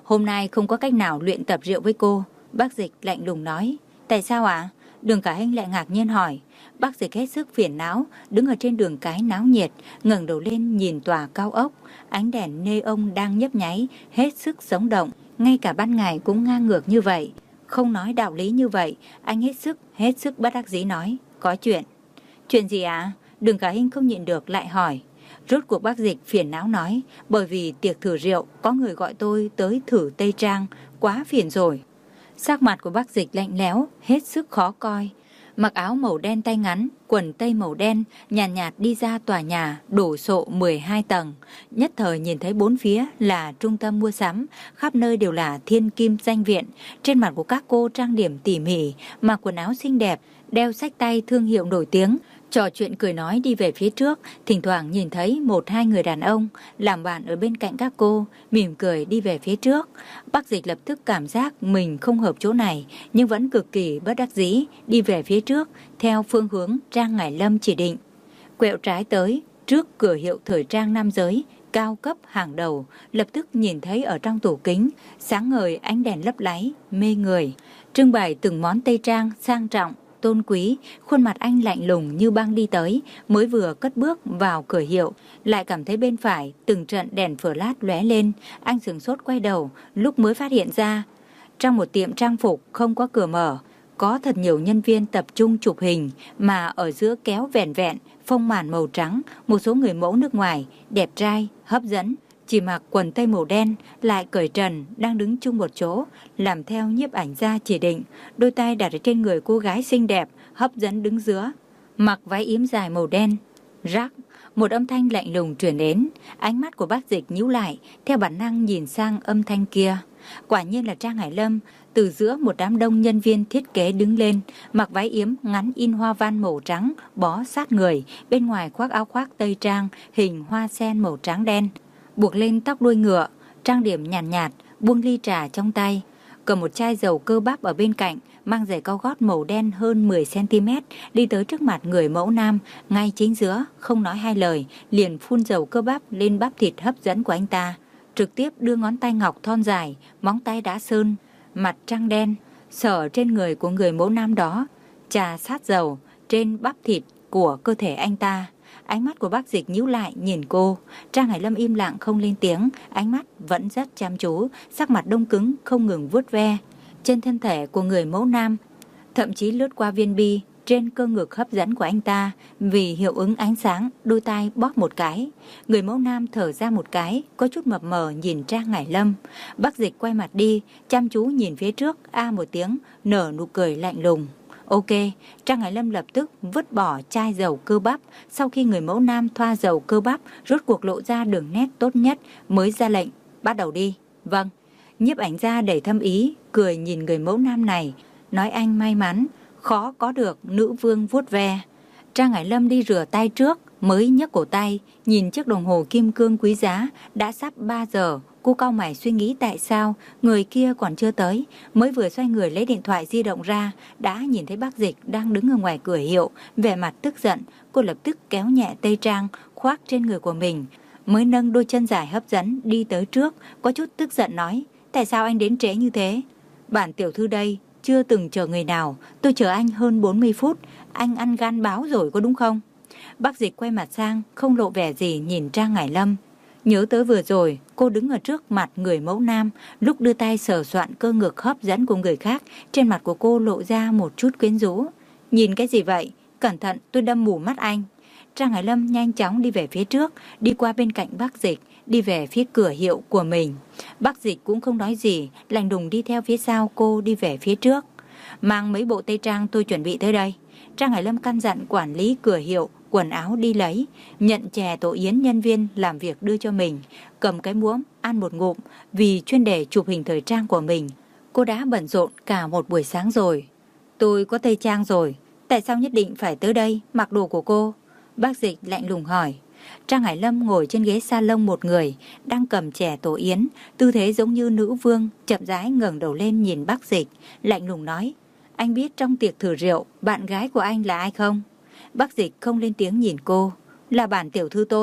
Hôm nay không có cách nào luyện tập rượu với cô. Bác Dịch lạnh lùng nói. Tại sao ạ? À? Đường Khả Hinh lại ngạc nhiên hỏi. Bác Dịch hết sức phiền não, đứng ở trên đường cái náo nhiệt, ngẩng đầu lên nhìn tòa cao ốc. Ánh đèn neon đang nhấp nháy, hết sức sống động. Ngay cả ban ngày cũng ngang ngược như vậy. Không nói đạo lý như vậy, anh hết sức, hết sức bất đắc dĩ nói. Có chuyện. Chuyện gì ạ? À? Đường Khả Hinh không nhịn được lại hỏi. Rốt cuộc bác Dịch phiền não nói. Bởi vì tiệc thử rượu, có người gọi tôi tới thử Tây Trang, quá phiền rồi. Sắc mặt của bác Dịch lạnh lẽo, hết sức khó coi. Mặc áo màu đen tay ngắn, quần tây màu đen, nhàn nhạt, nhạt đi ra tòa nhà đổ sộ mười hai tầng. Nhất thời nhìn thấy bốn phía là trung tâm mua sắm, khắp nơi đều là thiên kim danh viện. Trên mặt của các cô trang điểm tỉ mỉ, mặc quần áo xinh đẹp, đeo xách tay thương hiệu nổi tiếng. Trò chuyện cười nói đi về phía trước, thỉnh thoảng nhìn thấy một hai người đàn ông làm bạn ở bên cạnh các cô, mỉm cười đi về phía trước. Bác Dịch lập tức cảm giác mình không hợp chỗ này, nhưng vẫn cực kỳ bất đắc dĩ đi về phía trước theo phương hướng Trang Ngải Lâm chỉ định. Quẹo trái tới trước cửa hiệu thời trang nam giới cao cấp hàng đầu, lập tức nhìn thấy ở trong tủ kính sáng ngời ánh đèn lấp láy mê người, trưng bày từng món tây trang sang trọng tôn quý. Khuôn mặt anh lạnh lùng như băng đi tới, mới vừa cất bước vào cửa hiệu, lại cảm thấy bên phải từng trận đèn flash lóe lên. Anh sửng sốt quay đầu, lúc mới phát hiện ra trong một tiệm trang phục không có cửa mở, có thật nhiều nhân viên tập trung chụp hình, mà ở giữa kéo vẻn vẹn phông màn màu trắng, một số người mẫu nước ngoài đẹp trai hấp dẫn, chỉ mặc quần tây màu đen, lại cởi trần, đang đứng chung một chỗ, làm theo nhiếp ảnh gia chỉ định. Đôi tay đặt ở trên người cô gái xinh đẹp, hấp dẫn đứng giữa, mặc váy yếm dài màu đen. Rắc, một âm thanh lạnh lùng truyền đến. Ánh mắt của bác Dịch nhíu lại, theo bản năng nhìn sang âm thanh kia. Quả nhiên là Trang Hải Lâm, từ giữa một đám đông nhân viên thiết kế đứng lên, mặc váy yếm ngắn in hoa văn màu trắng, bó sát người, bên ngoài khoác áo khoác tây trang, hình hoa sen màu trắng đen, buộc lên tóc đuôi ngựa, trang điểm nhàn nhạt, nhạt, buông ly trà trong tay, cầm một chai dầu cơ bắp ở bên cạnh, mang giày cao gót màu đen hơn mười xăng ti mét, đi tới trước mặt người mẫu nam, ngay chính giữa, không nói hai lời, liền phun dầu cơ bắp lên bắp thịt hấp dẫn của anh ta, trực tiếp đưa ngón tay ngọc thon dài, móng tay đã sơn, mặt trăng đen, sờ trên người của người mẫu nam đó, trà sát dầu trên bắp thịt của cơ thể anh ta. Ánh mắt của bác Dịch nhíu lại nhìn cô. Trang Hải Lâm im lặng không lên tiếng, ánh mắt vẫn rất chăm chú, sắc mặt đông cứng không ngừng vuốt ve trên thân thể của người mẫu nam, thậm chí lướt qua viên bi trên cơ ngực hấp dẫn của anh ta. Vì hiệu ứng ánh sáng, đôi tai bóp một cái. Người mẫu nam thở ra một cái, có chút mập mờ nhìn Trang Hải Lâm. Bác Dịch quay mặt đi, chăm chú nhìn phía trước, a một tiếng, nở nụ cười lạnh lùng. Ok, Trang Hải Lâm lập tức vứt bỏ chai dầu cơ bắp. Sau khi người mẫu nam thoa dầu cơ bắp, rốt cuộc lộ ra đường nét tốt nhất, mới ra lệnh, bắt đầu đi. Vâng. Nhiếp ảnh gia đầy thâm ý, cười nhìn người mẫu nam này, nói anh may mắn, khó có được nữ vương vuốt ve. Trang Hải Lâm đi rửa tay trước, mới nhấc cổ tay, nhìn chiếc đồng hồ kim cương quý giá, đã sắp ba giờ. Cô cau mày suy nghĩ tại sao người kia còn chưa tới, mới vừa xoay người lấy điện thoại di động ra, đã nhìn thấy bác Dịch đang đứng ở ngoài cửa hiệu, vẻ mặt tức giận. Cô lập tức kéo nhẹ tây trang khoác trên người của mình, mới nâng đôi chân dài hấp dẫn đi tới trước, có chút tức giận nói, tại sao anh đến trễ như thế? Bản tiểu thư đây chưa từng chờ người nào, tôi chờ anh hơn bốn mươi phút, anh ăn gan báo rồi có đúng không? Bác Dịch quay mặt sang, không lộ vẻ gì nhìn Trang Hải Lâm. Nhớ tới vừa rồi, cô đứng ở trước mặt người mẫu nam, lúc đưa tay sờ soạn cơ ngực hấp dẫn của người khác, trên mặt của cô lộ ra một chút quyến rũ. Nhìn cái gì vậy? Cẩn thận, tôi đâm mù mắt anh. Trang Hải Lâm nhanh chóng đi về phía trước, đi qua bên cạnh bác Dịch, đi về phía cửa hiệu của mình. Bác Dịch cũng không nói gì, lạnh lùng đi theo phía sau cô đi về phía trước. Mang mấy bộ tây trang tôi chuẩn bị tới đây. Trang Hải Lâm căn dặn quản lý cửa hiệu quần áo đi lấy, nhận chè tổ yến nhân viên làm việc đưa cho mình, cầm cái muỗng ăn một ngụm. Vì chuyên đề chụp hình thời trang của mình, cô đã bận rộn cả một buổi sáng rồi. Tôi có tây trang rồi, tại sao nhất định phải tới đây mặc đồ của cô? Bác Dịch lạnh lùng hỏi. Trang Hải Lâm ngồi trên ghế salon một người, đang cầm chè tổ yến, tư thế giống như nữ vương, chậm rãi ngẩng đầu lên nhìn bác Dịch, lạnh lùng nói, anh biết trong tiệc thử rượu bạn gái của anh là ai không? Bác Dịch không lên tiếng nhìn cô. Là bản tiểu thư tôi.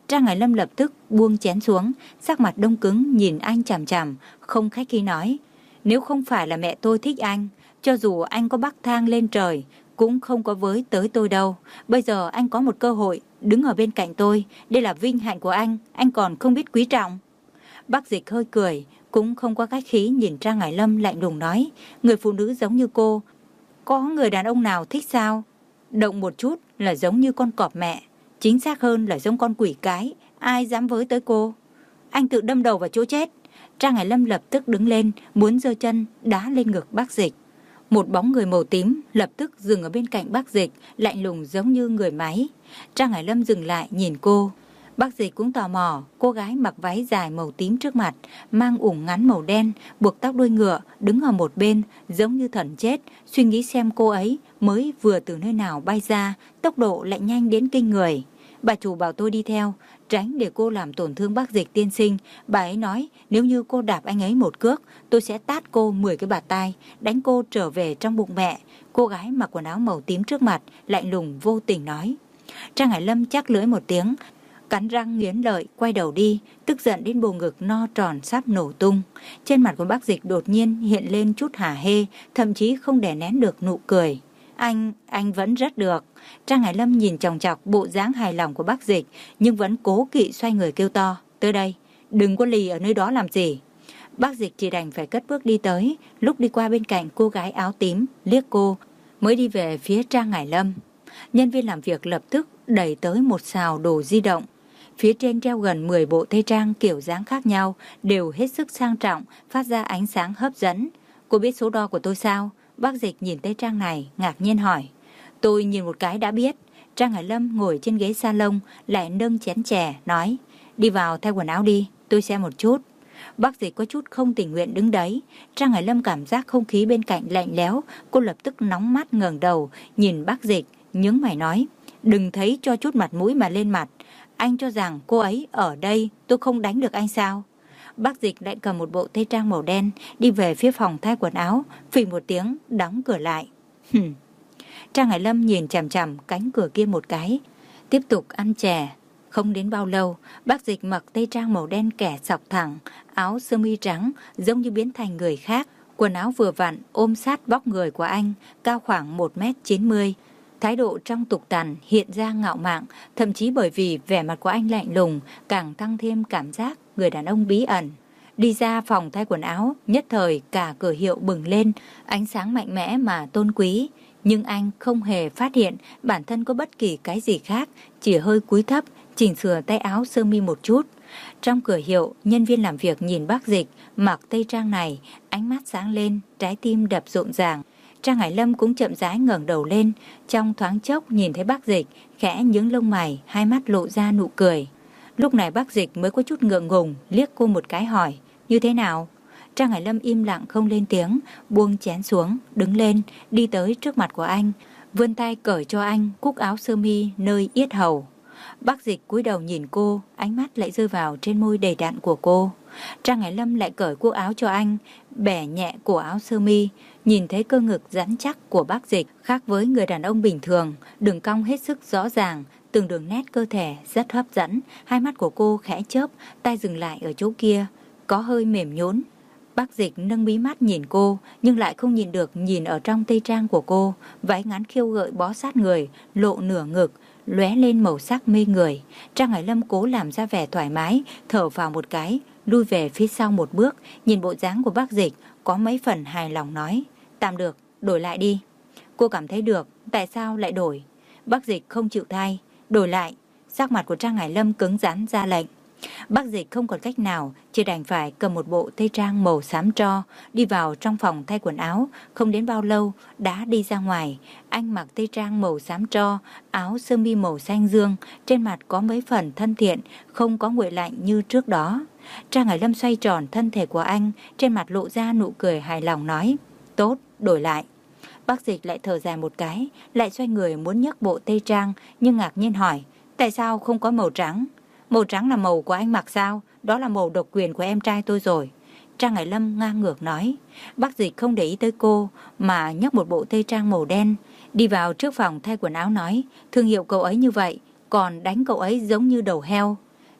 Trang Ngải Lâm lập tức buông chén xuống, sắc mặt đông cứng nhìn anh chằm chằm, không khách khí nói. Nếu không phải là mẹ tôi thích anh, cho dù anh có bắc thang lên trời, cũng không có với tới tôi đâu. Bây giờ anh có một cơ hội, đứng ở bên cạnh tôi, đây là vinh hạnh của anh, anh còn không biết quý trọng. Bác Dịch hơi cười, cũng không có khách khí nhìn Trang Ngải Lâm lạnh lùng nói. Người phụ nữ giống như cô, có người đàn ông nào thích sao? Động một chút là giống như con cọp mẹ, chính xác hơn là giống con quỷ cái, ai dám với tới cô? Anh tự đâm đầu vào chỗ chết. Trang Ngải Lâm lập tức đứng lên, muốn giơ chân đá lên ngực Bác Dịch. Một bóng người màu tím lập tức dừng ở bên cạnh Bác Dịch, lạnh lùng giống như người máy. Trang Ngải Lâm dừng lại nhìn cô. Bác Dịch cũng tò mò, cô gái mặc váy dài màu tím trước mặt, mang ủng ngắn màu đen, buộc tóc đuôi ngựa, đứng ở một bên, giống như thần chết, suy nghĩ xem cô ấy mới vừa từ nơi nào bay ra, tốc độ lại nhanh đến kinh người. Bà chủ bảo tôi đi theo, tránh để cô làm tổn thương Bác Dịch tiên sinh. Bà ấy nói nếu như cô đạp anh ấy một cước, tôi sẽ tát cô mười cái bạt tai, đánh cô trở về trong bụng mẹ. Cô gái mặc quần áo màu tím trước mặt, lạnh lùng vô tình nói. Trang Ngải Lâm chắc lưỡi một tiếng, cắn răng nghiến lợi, quay đầu đi, tức giận đến bầu ngực no tròn sắp nổ tung. Trên mặt của Bác Dịch đột nhiên hiện lên chút hả hê, thậm chí không đè nén được nụ cười. Anh, anh vẫn rất được. Trang Ngải Lâm nhìn chòng chọc bộ dáng hài lòng của Bác Dịch, nhưng vẫn cố kỵ xoay người kêu to. Tới đây, đừng có lì ở nơi đó làm gì. Bác Dịch chỉ đành phải cất bước đi tới, lúc đi qua bên cạnh cô gái áo tím, liếc cô, mới đi về phía Trang Ngải Lâm. Nhân viên làm việc lập tức đẩy tới một xào đồ di động. Phía trên treo gần mười bộ tây trang kiểu dáng khác nhau, đều hết sức sang trọng, phát ra ánh sáng hấp dẫn. Cô biết số đo của tôi sao? Bác Dịch nhìn tây trang này, ngạc nhiên hỏi. Tôi nhìn một cái đã biết. Trang Ngải Lâm ngồi trên ghế salon, lại nâng chén chè, nói. Đi vào thay quần áo đi, tôi xem một chút. Bác Dịch có chút không tình nguyện đứng đấy. Trang Ngải Lâm cảm giác không khí bên cạnh lạnh lẽo, cô lập tức nóng mắt ngẩng đầu, nhìn Bác Dịch, nhướng mày nói. Đừng thấy cho chút mặt mũi mà lên mặt. Anh cho rằng cô ấy ở đây tôi không đánh được anh sao? Bác Dịch lại cầm một bộ tây trang màu đen, đi về phía phòng thay quần áo, phì một tiếng, đóng cửa lại. Hừm. Trang Ngải Lâm nhìn chằm chằm cánh cửa kia một cái, tiếp tục ăn chè. Không đến bao lâu, Bác Dịch mặc tây trang màu đen kẻ sọc thẳng, áo sơ mi trắng, giống như biến thành người khác. Quần áo vừa vặn ôm sát vóc người của anh, cao khoảng một mét chín mươi. Thái độ trong tục tằn hiện ra ngạo mạn, thậm chí bởi vì vẻ mặt của anh lạnh lùng, càng tăng thêm cảm giác người đàn ông bí ẩn. Đi ra phòng thay quần áo, nhất thời cả cửa hiệu bừng lên, ánh sáng mạnh mẽ mà tôn quý. Nhưng anh không hề phát hiện bản thân có bất kỳ cái gì khác, chỉ hơi cúi thấp, chỉnh sửa tay áo sơ mi một chút. Trong cửa hiệu, nhân viên làm việc nhìn Bác Dịch mặc tây trang này, ánh mắt sáng lên, trái tim đập rộn ràng. Trang Ngải Lâm cũng chậm rãi ngẩng đầu lên, trong thoáng chốc nhìn thấy Bác Dịch, khẽ nhướng lông mày, hai mắt lộ ra nụ cười. Lúc này Bác Dịch mới có chút ngượng ngùng, liếc cô một cái hỏi, như thế nào? Trang Ngải Lâm im lặng không lên tiếng, buông chén xuống, đứng lên, đi tới trước mặt của anh, vươn tay cởi cho anh cúc áo sơ mi nơi yết hầu. Bác Dịch cúi đầu nhìn cô, ánh mắt lại rơi vào trên môi đầy đặn của cô. Trang Ngải Lâm lại cởi cúc áo cho anh, bẻ nhẹ cổ áo sơ mi, nhìn thấy cơ ngực rắn chắc của Bác Dịch khác với người đàn ông bình thường, đường cong hết sức rõ ràng, từng đường nét cơ thể rất hấp dẫn. Hai mắt của cô khẽ chớp, tay dừng lại ở chỗ kia, có hơi mềm nhũn. Bác Dịch nâng mí mắt nhìn cô, nhưng lại không nhìn được nhìn ở trong tây trang của cô, váy ngắn khiêu gợi bó sát người, lộ nửa ngực, lóe lên màu sắc mê người. Trang Ngải Lâm cố làm ra vẻ thoải mái, thở vào một cái, lui về phía sau một bước, nhìn bộ dáng của Bác Dịch, có mấy phần hài lòng nói, tạm được, đổi lại đi. Cô cảm thấy được, tại sao lại đổi? Bác Dịch không chịu thay, đổi lại. Sắc mặt của Trang Ngải Lâm cứng rắn ra lệnh. Bác Dịch không còn cách nào, chỉ đành phải cầm một bộ tây trang màu xám tro, đi vào trong phòng thay quần áo. Không đến bao lâu, đã đi ra ngoài. Anh mặc tây trang màu xám tro, áo sơ mi màu xanh dương, trên mặt có mấy phần thân thiện, không có nguội lạnh như trước đó. Trang Ngải Lâm xoay tròn thân thể của anh, trên mặt lộ ra nụ cười hài lòng nói, tốt, đổi lại. Bác Dịch lại thở dài một cái, lại xoay người muốn nhấc bộ tây trang, nhưng ngạc nhiên hỏi, tại sao không có màu trắng? Màu trắng là màu của anh mặc sao? Đó là màu độc quyền của em trai tôi rồi. Trang Ngải Lâm ngang ngược nói. Bác Dịch không để ý tới cô, mà nhấc một bộ tây trang màu đen, đi vào trước phòng thay quần áo nói, thương hiệu cậu ấy như vậy, còn đánh cậu ấy giống như đầu heo.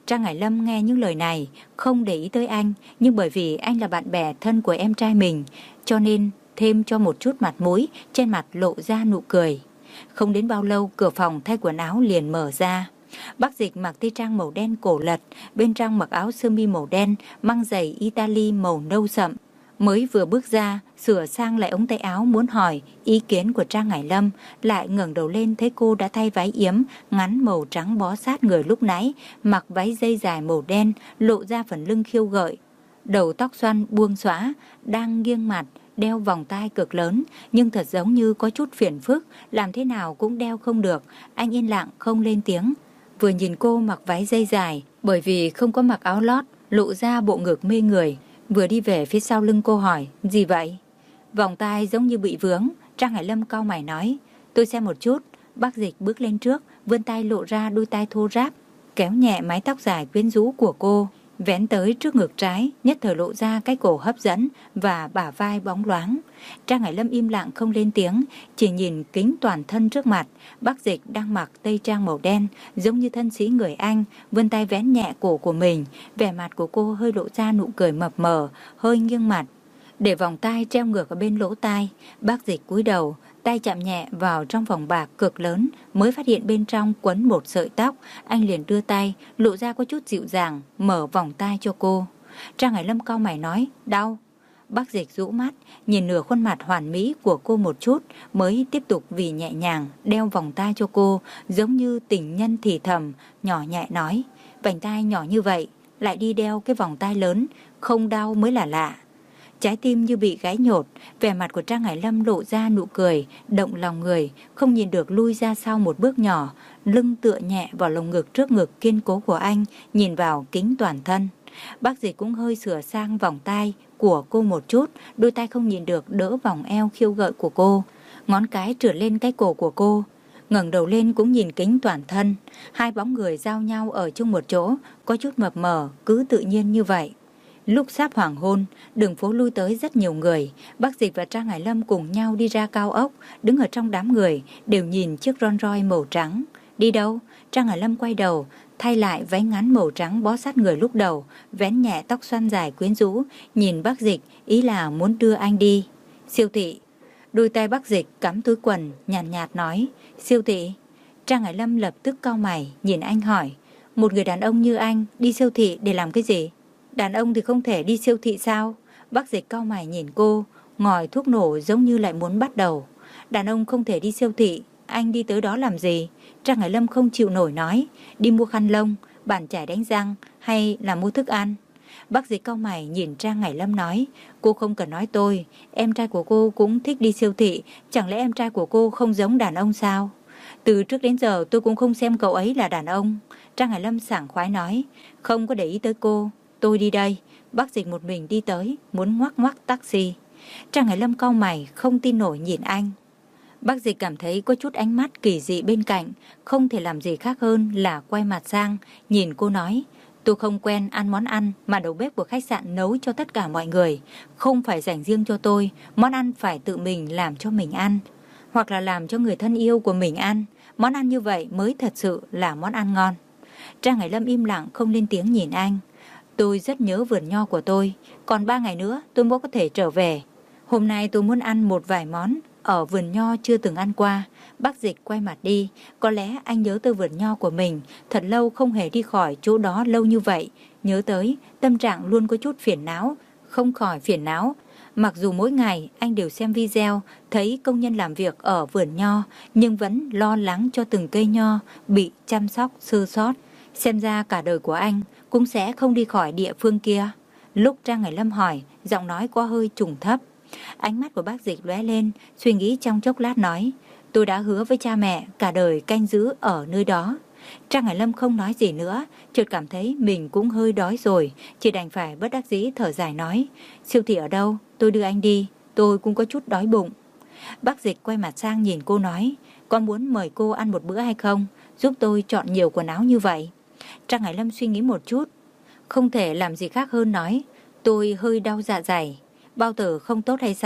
Trang Hải Lâm nghe những lời này không để ý tới anh, nhưng bởi vì anh là bạn bè thân của em trai mình, cho nên thêm cho một chút mặt mũi, trên mặt lộ ra nụ cười. Không đến bao lâu, cửa phòng thay quần áo liền mở ra. Bác Dịch mặc tây trang màu đen cổ lật, bên trong mặc áo sơ mi màu đen, mang giày Italy màu nâu sậm. Mới vừa bước ra, sửa sang lại ống tay áo muốn hỏi ý kiến của Trang Hải Lâm, lại ngẩng đầu lên thấy cô đã thay váy yếm ngắn màu trắng bó sát người lúc nãy, mặc váy dây dài màu đen, lộ ra phần lưng khiêu gợi. Đầu tóc xoăn buông xõa, đang nghiêng mặt, đeo vòng tai cực lớn, nhưng thật giống như có chút phiền phức, làm thế nào cũng đeo không được. Anh yên lặng không lên tiếng. Vừa nhìn cô mặc váy dây dài, bởi vì không có mặc áo lót, lộ ra bộ ngực mê người. Vừa đi về phía sau lưng cô hỏi, gì vậy? Vòng tai giống như bị vướng. Trang Hải Lâm cau mày nói, tôi xem một chút. Bác Dịch bước lên trước, vươn tay lộ ra đôi tai thô ráp, kéo nhẹ mái tóc dài quyến rũ của cô, vén tới trước ngực trái, nhất thời lộ ra cái cổ hấp dẫn và bả vai bóng loáng. Trang Hải Lâm im lặng không lên tiếng, chỉ nhìn kính toàn thân trước mặt. Bác Dịch đang mặc tây trang màu đen, giống như thân sĩ người Anh, vươn tay vén nhẹ cổ của mình. Vẻ mặt của cô hơi lộ ra nụ cười mập mờ, hơi nghiêng mặt, để vòng tai treo ngược ở bên lỗ tai. Bác Dịch cúi đầu, tay chạm nhẹ vào trong vòng bạc cực lớn, mới phát hiện bên trong quấn một sợi tóc. Anh liền đưa tay, lộ ra có chút dịu dàng, mở vòng tai cho cô. Trang Hải Lâm cau mày nói, đau. Bác Dịch rũ mắt, nhìn nửa khuôn mặt hoàn mỹ của cô một chút, mới tiếp tục vì nhẹ nhàng đeo vòng tai cho cô, giống như tình nhân thì thầm, nhỏ nhẹ nói, vành tai nhỏ như vậy, lại đi đeo cái vòng tai lớn, không đau mới là lạ. Trái tim như bị gãy nhột, vẻ mặt của Trang Hải Lâm lộ ra nụ cười, động lòng người, không nhìn được lui ra sau một bước nhỏ, lưng tựa nhẹ vào lồng ngực trước ngực kiên cố của anh, nhìn vào kính toàn thân. Bác Dịch cũng hơi sửa sang vòng tai của cô một chút, đôi tay không nhìn được đỡ vòng eo khiêu gợi của cô, ngón cái trượt lên cái cổ của cô, ngẩng đầu lên cũng nhìn kính toàn thân. Hai bóng người giao nhau ở chung một chỗ, có chút mập mờ, cứ tự nhiên như vậy. Lúc sắp hoàng hôn, đường phố lui tới rất nhiều người. Bác Dịch và Trang Hải Lâm cùng nhau đi ra cao ốc, đứng ở trong đám người, đều nhìn chiếc Rolls Royce màu trắng. Đi đâu? Trang Hải Lâm quay đầu, thay lại váy ngắn màu trắng bó sát người lúc đầu, vén nhẹ tóc xoăn dài quyến rũ, nhìn Bác Dịch, ý là muốn đưa anh đi. Siêu thị. Đôi tay Bác Dịch cắm túi quần, nhàn nhạt, nhạt nói, siêu thị. Trang Hải Lâm lập tức cau mày, nhìn anh hỏi, một người đàn ông như anh đi siêu thị để làm cái gì? Đàn ông thì không thể đi siêu thị sao? Bác Dịch cau mày nhìn cô, ngòi thuốc nổ giống như lại muốn bắt đầu. Đàn ông không thể đi siêu thị, anh đi tới đó làm gì? Trang Hải Lâm không chịu nổi nói, đi mua khăn lông, bàn chải đánh răng hay là mua thức ăn? Bác Dịch cau mày nhìn Trang Hải Lâm nói, cô không cần nói tôi, em trai của cô cũng thích đi siêu thị, chẳng lẽ em trai của cô không giống đàn ông sao? Từ trước đến giờ tôi cũng không xem cậu ấy là đàn ông. Trang Hải Lâm sảng khoái nói, không có để ý tới cô. Tôi đi đây. Bác Dịch một mình đi tới, muốn ngoắc ngoắc taxi. Trang Hải Lâm cau mày, không tin nổi nhìn anh. Bác Dịch cảm thấy có chút ánh mắt kỳ dị bên cạnh, không thể làm gì khác hơn là quay mặt sang, nhìn cô nói, tôi không quen ăn món ăn mà đầu bếp của khách sạn nấu cho tất cả mọi người, không phải dành riêng cho tôi, món ăn phải tự mình làm cho mình ăn, hoặc là làm cho người thân yêu của mình ăn, món ăn như vậy mới thật sự là món ăn ngon. Trang Hải Lâm im lặng không lên tiếng nhìn anh. Tôi rất nhớ vườn nho của tôi, còn ba ngày nữa tôi mới có thể trở về. Hôm nay tôi muốn ăn một vài món ở vườn nho chưa từng ăn qua. Bác Dịch quay mặt đi, có lẽ anh nhớ tới vườn nho của mình, thật lâu không hề đi khỏi chỗ đó lâu như vậy. Nhớ tới, tâm trạng luôn có chút phiền não, không khỏi phiền não. Mặc dù mỗi ngày anh đều xem video, thấy công nhân làm việc ở vườn nho, nhưng vẫn lo lắng cho từng cây nho bị chăm sóc sơ sót. Xem ra cả đời của anh cũng sẽ không đi khỏi địa phương kia. Lúc Trang Hải Lâm hỏi, giọng nói có hơi trùng thấp. Ánh mắt của bác Dịch lóe lên, suy nghĩ trong chốc lát nói, tôi đã hứa với cha mẹ cả đời canh giữ ở nơi đó. Trang Hải Lâm không nói gì nữa, chợt cảm thấy mình cũng hơi đói rồi, chỉ đành phải bất đắc dĩ thở dài nói, siêu thị ở đâu, tôi đưa anh đi, tôi cũng có chút đói bụng. Bác Dịch quay mặt sang nhìn cô nói, con muốn mời cô ăn một bữa hay không, giúp tôi chọn nhiều quần áo như vậy. Trang Hải Lâm suy nghĩ một chút, không thể làm gì khác hơn nói, tôi hơi đau dạ dày, bao tử không tốt hay sao,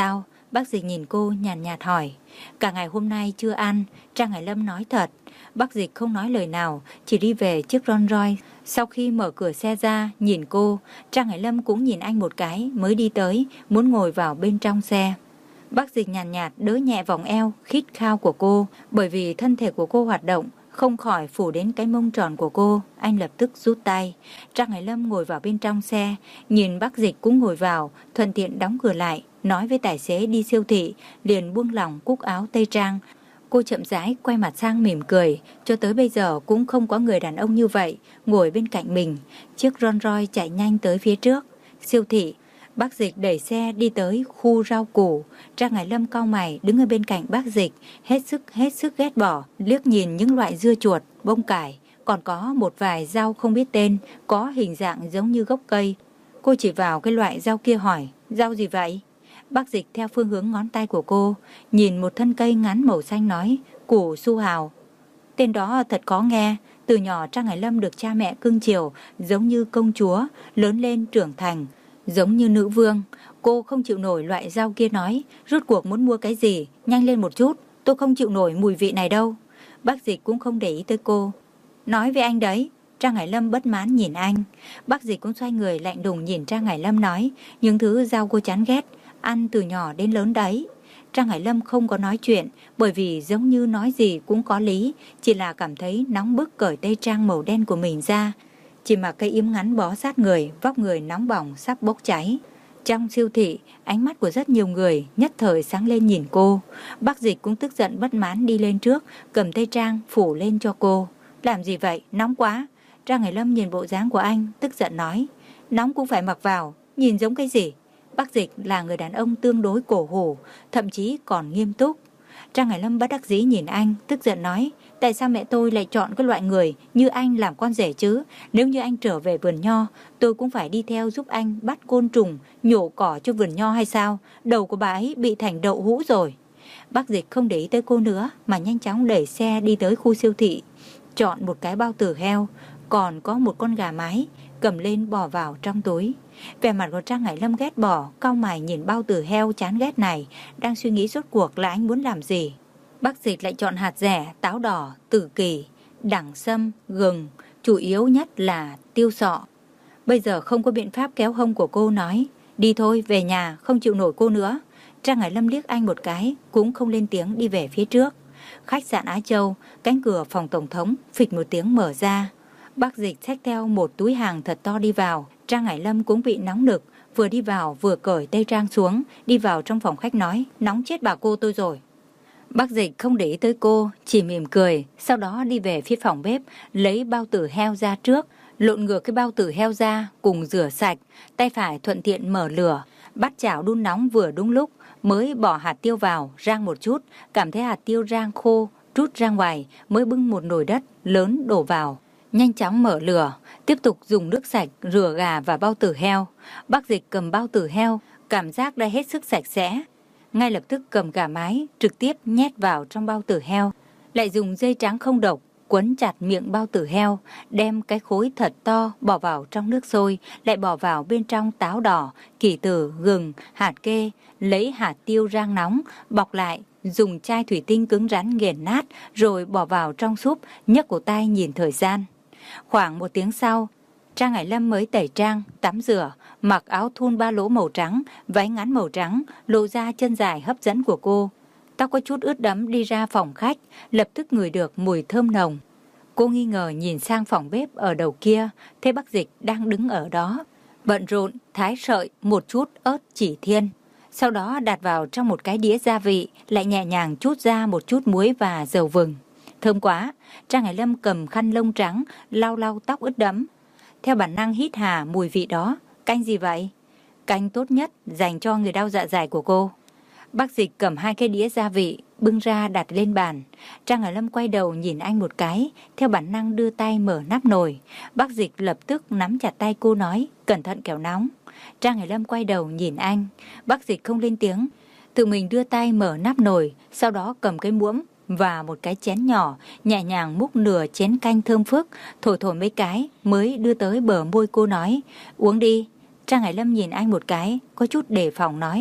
Bác Dịch nhìn cô nhàn nhạt, nhạt hỏi. Cả ngày hôm nay chưa ăn. Trang Hải Lâm nói thật. Bác Dịch không nói lời nào, chỉ đi về chiếc Rolls Royce. Sau khi mở cửa xe ra, nhìn cô, Trang Hải Lâm cũng nhìn anh một cái, mới đi tới, muốn ngồi vào bên trong xe. Bác Dịch nhàn nhạt, nhạt đỡ nhẹ vòng eo, khít khao của cô, bởi vì thân thể của cô hoạt động, không khỏi phủ đến cái mông tròn của cô. Anh lập tức rút tay. Trang Hải Lâm ngồi vào bên trong xe, nhìn Bác Dịch cũng ngồi vào, thuận tiện đóng cửa lại, nói với tài xế đi siêu thị, liền buông lỏng cúc áo tây trang. Cô chậm rãi quay mặt sang mỉm cười, cho tới bây giờ cũng không có người đàn ông như vậy ngồi bên cạnh mình. Chiếc Rolls Royce chạy nhanh tới phía trước. Siêu thị. Bác Dịch đẩy xe đi tới khu rau củ. Trang Hải Lâm cau mày đứng ở bên cạnh Bác Dịch, hết sức hết sức ghét bỏ, liếc nhìn những loại dưa chuột, bông cải, còn có một vài rau không biết tên, có hình dạng giống như gốc cây. Cô chỉ vào cái loại rau kia hỏi, rau gì vậy? Bác Dịch theo phương hướng ngón tay của cô, nhìn một thân cây ngắn màu xanh nói, củ su hào. Tên đó thật khó nghe. Từ nhỏ Trang Hải Lâm được cha mẹ cưng chiều, giống như công chúa, lớn lên trưởng thành, giống như nữ vương. Cô không chịu nổi loại rau kia nói, rốt cuộc muốn mua cái gì, nhanh lên một chút, tôi không chịu nổi mùi vị này đâu. Bác Dịch cũng không để ý tới cô. Nói với anh đấy. Trang Hải Lâm bất mãn nhìn anh. Bác Dịch cũng xoay người lạnh lùng nhìn Trang Hải Lâm nói, những thứ rau cô chán ghét, ăn từ nhỏ đến lớn đấy. Trang Hải Lâm không có nói chuyện, bởi vì giống như nói gì cũng có lý, chỉ là cảm thấy nóng bức cởi tây trang màu đen của mình ra. Chỉ mặc cây yếm ngắn bó sát người, vóc người nóng bỏng sắp bốc cháy. Trong siêu thị, ánh mắt của rất nhiều người nhất thời sáng lên nhìn cô. Bác Dịch cũng tức giận bất mãn đi lên trước, cầm tây trang phủ lên cho cô. Làm gì vậy? Nóng quá. Trang Hải Lâm nhìn bộ dáng của anh, tức giận nói, nóng cũng phải mặc vào, nhìn giống cái gì? Bác Dịch là người đàn ông tương đối cổ hủ, thậm chí còn nghiêm túc. Trang Hải Lâm bất đắc dĩ nhìn anh, tức giận nói, tại sao mẹ tôi lại chọn cái loại người như anh làm con rể chứ? Nếu như anh trở về vườn nho, tôi cũng phải đi theo giúp anh bắt côn trùng, nhổ cỏ cho vườn nho hay sao? Đầu của bà ấy bị thành đậu hũ rồi. Bác Dịch không để ý tới cô nữa, mà nhanh chóng đẩy xe đi tới khu siêu thị, chọn một cái bao tử heo, còn có một con gà mái, cầm lên bỏ vào trong túi. Vẻ mặt của Trang Hải Lâm ghét bỏ, cau mày nhìn bao tử heo chán ghét này, đang suy nghĩ rốt cuộc là anh muốn làm gì. Bác Dịch lại chọn hạt dẻ, táo đỏ, tử kỳ, đẳng sâm, gừng, chủ yếu nhất là tiêu sọ. Bây giờ không có biện pháp kéo hông của cô nói, đi thôi, về nhà, không chịu nổi cô nữa. Trang Hải Lâm liếc anh một cái, cũng không lên tiếng đi về phía trước. Khách sạn Á Châu, cánh cửa phòng tổng thống phịch một tiếng mở ra. Bác Dịch xách theo một túi hàng thật to đi vào. Trang Hải Lâm cũng bị nóng nực, vừa đi vào vừa cởi tây trang xuống, đi vào trong phòng khách nói, nóng chết bà cô tôi rồi. Bác Dịch không để ý tới cô, chỉ mỉm cười, sau đó đi về phía phòng bếp, lấy bao tử heo ra trước, lộn ngược cái bao tử heo ra, cùng rửa sạch, tay phải thuận tiện mở lửa, bắt chảo đun nóng vừa đúng lúc, mới bỏ hạt tiêu vào, rang một chút, cảm thấy hạt tiêu rang khô, trút ra ngoài, mới bưng một nồi đất lớn đổ vào. Nhanh chóng mở lửa, tiếp tục dùng nước sạch rửa gà và bao tử heo. Bác Dịch cầm bao tử heo, cảm giác đã hết sức sạch sẽ. Ngay lập tức cầm gà mái, trực tiếp nhét vào trong bao tử heo. Lại dùng dây trắng không độc, quấn chặt miệng bao tử heo, đem cái khối thật to bỏ vào trong nước sôi, lại bỏ vào bên trong táo đỏ, kỷ tử, gừng, hạt kê, lấy hạt tiêu rang nóng, bọc lại, dùng chai thủy tinh cứng rắn nghiền nát, rồi bỏ vào trong súp, nhấc cổ tay nhìn thời gian. Khoảng một tiếng sau, Trang Hải Lâm mới tẩy trang, tắm rửa, mặc áo thun ba lỗ màu trắng, váy ngắn màu trắng, lộ ra chân dài hấp dẫn của cô. Tóc có chút ướt đẫm đi ra phòng khách, lập tức ngửi được mùi thơm nồng. Cô nghi ngờ nhìn sang phòng bếp ở đầu kia, thấy Bác Dịch đang đứng ở đó, bận rộn thái sợi một chút ớt chỉ thiên. Sau đó đặt vào trong một cái đĩa gia vị, lại nhẹ nhàng chút ra một chút muối và dầu vừng. Thơm quá. Trang Hải Lâm cầm khăn lông trắng lau lau tóc ướt đẫm, theo bản năng hít hà mùi vị đó. Canh gì vậy? Canh tốt nhất dành cho người đau dạ dày của cô. Bác Dịch cầm hai cái đĩa gia vị bưng ra đặt lên bàn. Trang Hải Lâm quay đầu nhìn anh một cái, theo bản năng đưa tay mở nắp nồi. Bác Dịch lập tức nắm chặt tay cô nói, cẩn thận kẻo nóng. Trang Hải Lâm quay đầu nhìn anh. Bác Dịch không lên tiếng, tự mình đưa tay mở nắp nồi, sau đó cầm cái muỗng và một cái chén nhỏ, nhẹ nhàng múc nửa chén canh thơm phức, thổi thổi mấy cái, mới đưa tới bờ môi cô nói, uống đi. Trang Hải Lâm nhìn anh một cái, có chút đề phòng nói,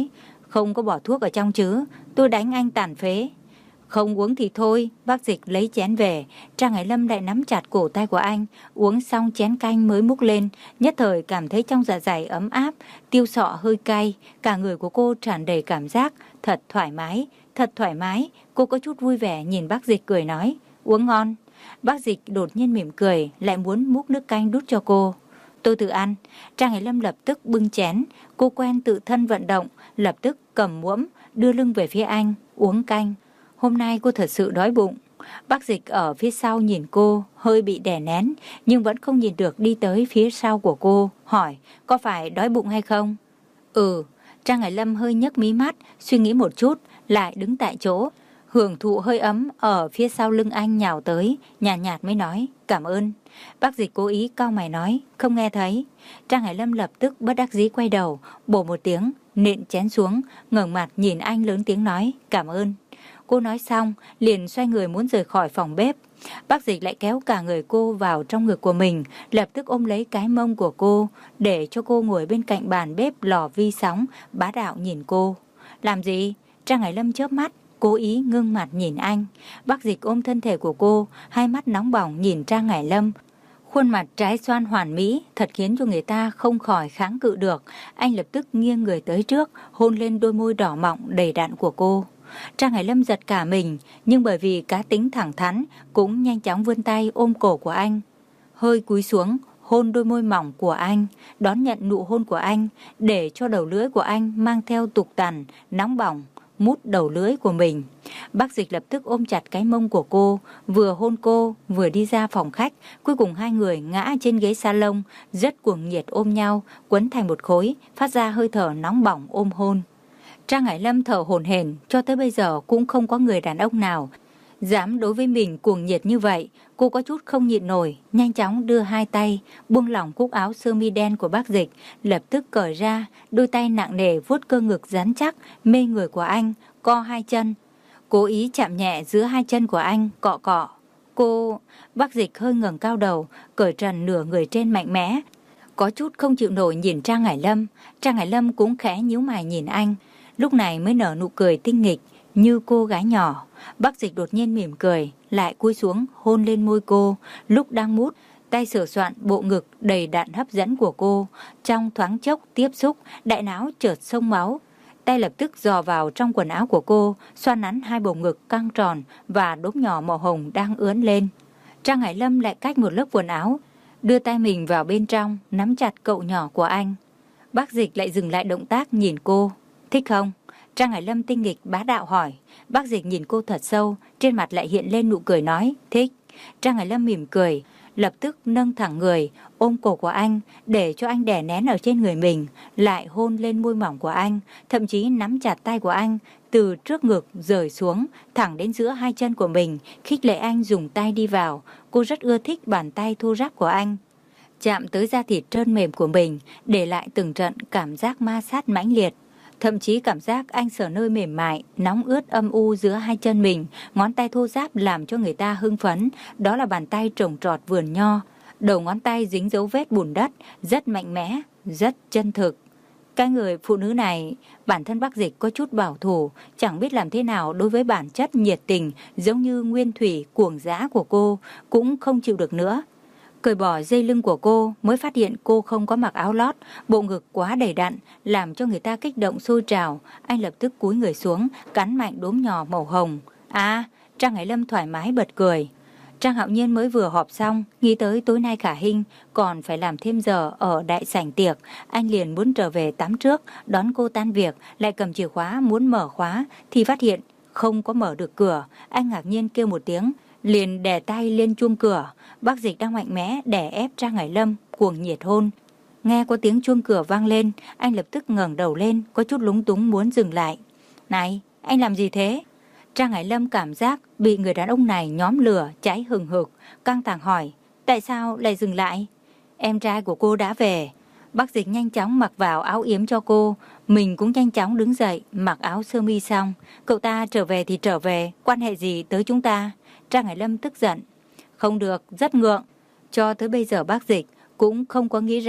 Không có bỏ thuốc ở trong chứ, tôi đánh anh tàn phế. Không uống thì thôi, bác Dịch lấy chén về. Trang Hải Lâm lại nắm chặt cổ tay của anh, uống xong chén canh mới múc lên, nhất thời cảm thấy trong dạ dày ấm áp, tiêu sọ hơi cay, cả người của cô tràn đầy cảm giác thật thoải mái, thật thoải mái. Cô có chút vui vẻ nhìn bác Dịch cười nói, uống ngon. Bác Dịch đột nhiên mỉm cười, lại muốn múc nước canh đút cho cô. Tôi tự ăn. Trang Hải Lâm lập tức bưng chén, cô quen tự thân vận động, lập tức cầm muỗng, đưa lưng về phía anh, uống canh. Hôm nay cô thật sự đói bụng. Bác Dịch ở phía sau nhìn cô, hơi bị đè nén, nhưng vẫn không nhìn được đi tới phía sau của cô, hỏi, có phải đói bụng hay không? Ừ, Trang Hải Lâm hơi nhấc mí mắt, suy nghĩ một chút, lại đứng tại chỗ, hưởng thụ hơi ấm ở phía sau lưng anh nhào tới, nhàn nhạt, nhạt mới nói, cảm ơn. Bác Dịch cố ý cau mày nói, không nghe thấy. Trang Hải Lâm lập tức bất đắc dĩ quay đầu, bổ một tiếng, nện chén xuống, ngẩng mặt nhìn anh lớn tiếng nói, cảm ơn. Cô nói xong, liền xoay người muốn rời khỏi phòng bếp. Bác Dịch lại kéo cả người cô vào trong ngực của mình, lập tức ôm lấy cái mông của cô, để cho cô ngồi bên cạnh bàn bếp lò vi sóng, bá đạo nhìn cô. Làm gì? Trang Hải Lâm chớp mắt, cố ý ngưng mặt nhìn anh. Bác Dịch ôm thân thể của cô, hai mắt nóng bỏng nhìn Trang Hải Lâm. Khuôn mặt trái xoan hoàn mỹ, thật khiến cho người ta không khỏi kháng cự được. Anh lập tức nghiêng người tới trước, hôn lên đôi môi đỏ mọng đầy đặn của cô. Trang Hải Lâm giật cả mình, nhưng bởi vì cá tính thẳng thắn, cũng nhanh chóng vươn tay ôm cổ của anh. Hơi cúi xuống, hôn đôi môi mỏng của anh, đón nhận nụ hôn của anh, để cho đầu lưỡi của anh mang theo tục tằn, nóng bỏng, mút đầu lưỡi của mình. Bác Dịch lập tức ôm chặt cái mông của cô, vừa hôn cô, vừa đi ra phòng khách. Cuối cùng hai người ngã trên ghế salon, rất cuồng nhiệt ôm nhau, quấn thành một khối, phát ra hơi thở nóng bỏng ôm hôn. Trang Hải Lâm thở hổn hển, cho tới bây giờ cũng không có người đàn ông nào dám đối với mình cuồng nhiệt như vậy. Cô có chút không nhịn nổi, nhanh chóng đưa hai tay buông lỏng cúc áo sơ mi đen của bác Dịch, lập tức cởi ra, đôi tay nặng nề vuốt cơ ngực rắn chắc mê người của anh, co hai chân, cố ý chạm nhẹ giữa hai chân của anh, cọ cọ. Cô, bác Dịch hơi ngẩng cao đầu, cởi trần nửa người trên mạnh mẽ, có chút không chịu nổi nhìn Trang Hải Lâm. Trang Hải Lâm cũng khẽ nhíu mày nhìn anh, lúc này mới nở nụ cười tinh nghịch như cô gái nhỏ. Bác Dịch đột nhiên mỉm cười, lại cúi xuống hôn lên môi cô, lúc đang mút, tay sửa soạn bộ ngực đầy đặn hấp dẫn của cô. Trong thoáng chốc tiếp xúc, đại não chợt xông máu, tay lập tức dò vào trong quần áo của cô, xoa nắn hai bầu ngực căng tròn và đốm nhỏ màu hồng đang ướn lên. Trang Hải Lâm lại cách một lớp quần áo, đưa tay mình vào bên trong, nắm chặt cậu nhỏ của anh. Bác Dịch lại dừng lại động tác nhìn cô. Thích không? Trang Hải Lâm tinh nghịch bá đạo hỏi. Bác Dịch nhìn cô thật sâu, trên mặt lại hiện lên nụ cười nói, thích. Trang Hải Lâm mỉm cười, lập tức nâng thẳng người, ôm cổ của anh, để cho anh đè nén ở trên người mình, lại hôn lên môi mỏng của anh, thậm chí nắm chặt tay của anh, từ trước ngực rời xuống, thẳng đến giữa hai chân của mình, khích lệ anh dùng tay đi vào. Cô rất ưa thích bàn tay thô ráp của anh, chạm tới da thịt trơn mềm của mình, để lại từng trận cảm giác ma sát mãnh liệt. Thậm chí cảm giác anh sờ nơi mềm mại, nóng ướt âm u giữa hai chân mình, ngón tay thô ráp làm cho người ta hưng phấn. Đó là bàn tay trồng trọt vườn nho, đầu ngón tay dính dấu vết bùn đất, rất mạnh mẽ, rất chân thực. Cái người phụ nữ này, bản thân bác Dịch có chút bảo thủ, chẳng biết làm thế nào đối với bản chất nhiệt tình, giống như nguyên thủy cuồng dã của cô, cũng không chịu được nữa. Cởi bỏ dây lưng của cô mới phát hiện cô không có mặc áo lót, bộ ngực quá đầy đặn, làm cho người ta kích động sôi trào. Anh lập tức cúi người xuống, cắn mạnh đốm nhỏ màu hồng. À, Trang Hải Lâm thoải mái bật cười. Trang Hạo Nhiên mới vừa họp xong, nghĩ tới tối nay Khả Hinh còn phải làm thêm giờ ở đại sảnh tiệc. Anh liền muốn trở về tắm trước, đón cô tan việc, lại cầm chìa khóa muốn mở khóa, thì phát hiện không có mở được cửa. Anh ngạc nhiên kêu một tiếng, liền đè tay lên chuông cửa. Bác Dịch đang mạnh mẽ đè ép Trang Hải Lâm cuồng nhiệt hôn. Nghe có tiếng chuông cửa vang lên, anh lập tức ngẩng đầu lên, có chút lúng túng muốn dừng lại. Này, anh làm gì thế? Trang Hải Lâm cảm giác bị người đàn ông này nhóm lửa cháy hừng hực, căng thẳng hỏi, tại sao lại dừng lại? Em trai của cô đã về. Bác Dịch nhanh chóng mặc vào áo yếm cho cô, mình cũng nhanh chóng đứng dậy, mặc áo sơ mi xong. Cậu ta trở về thì trở về, quan hệ gì tới chúng ta? Trang Hải Lâm tức giận. Không được, rất ngượng. Cho tới bây giờ bác Dịch cũng không có nghĩ ra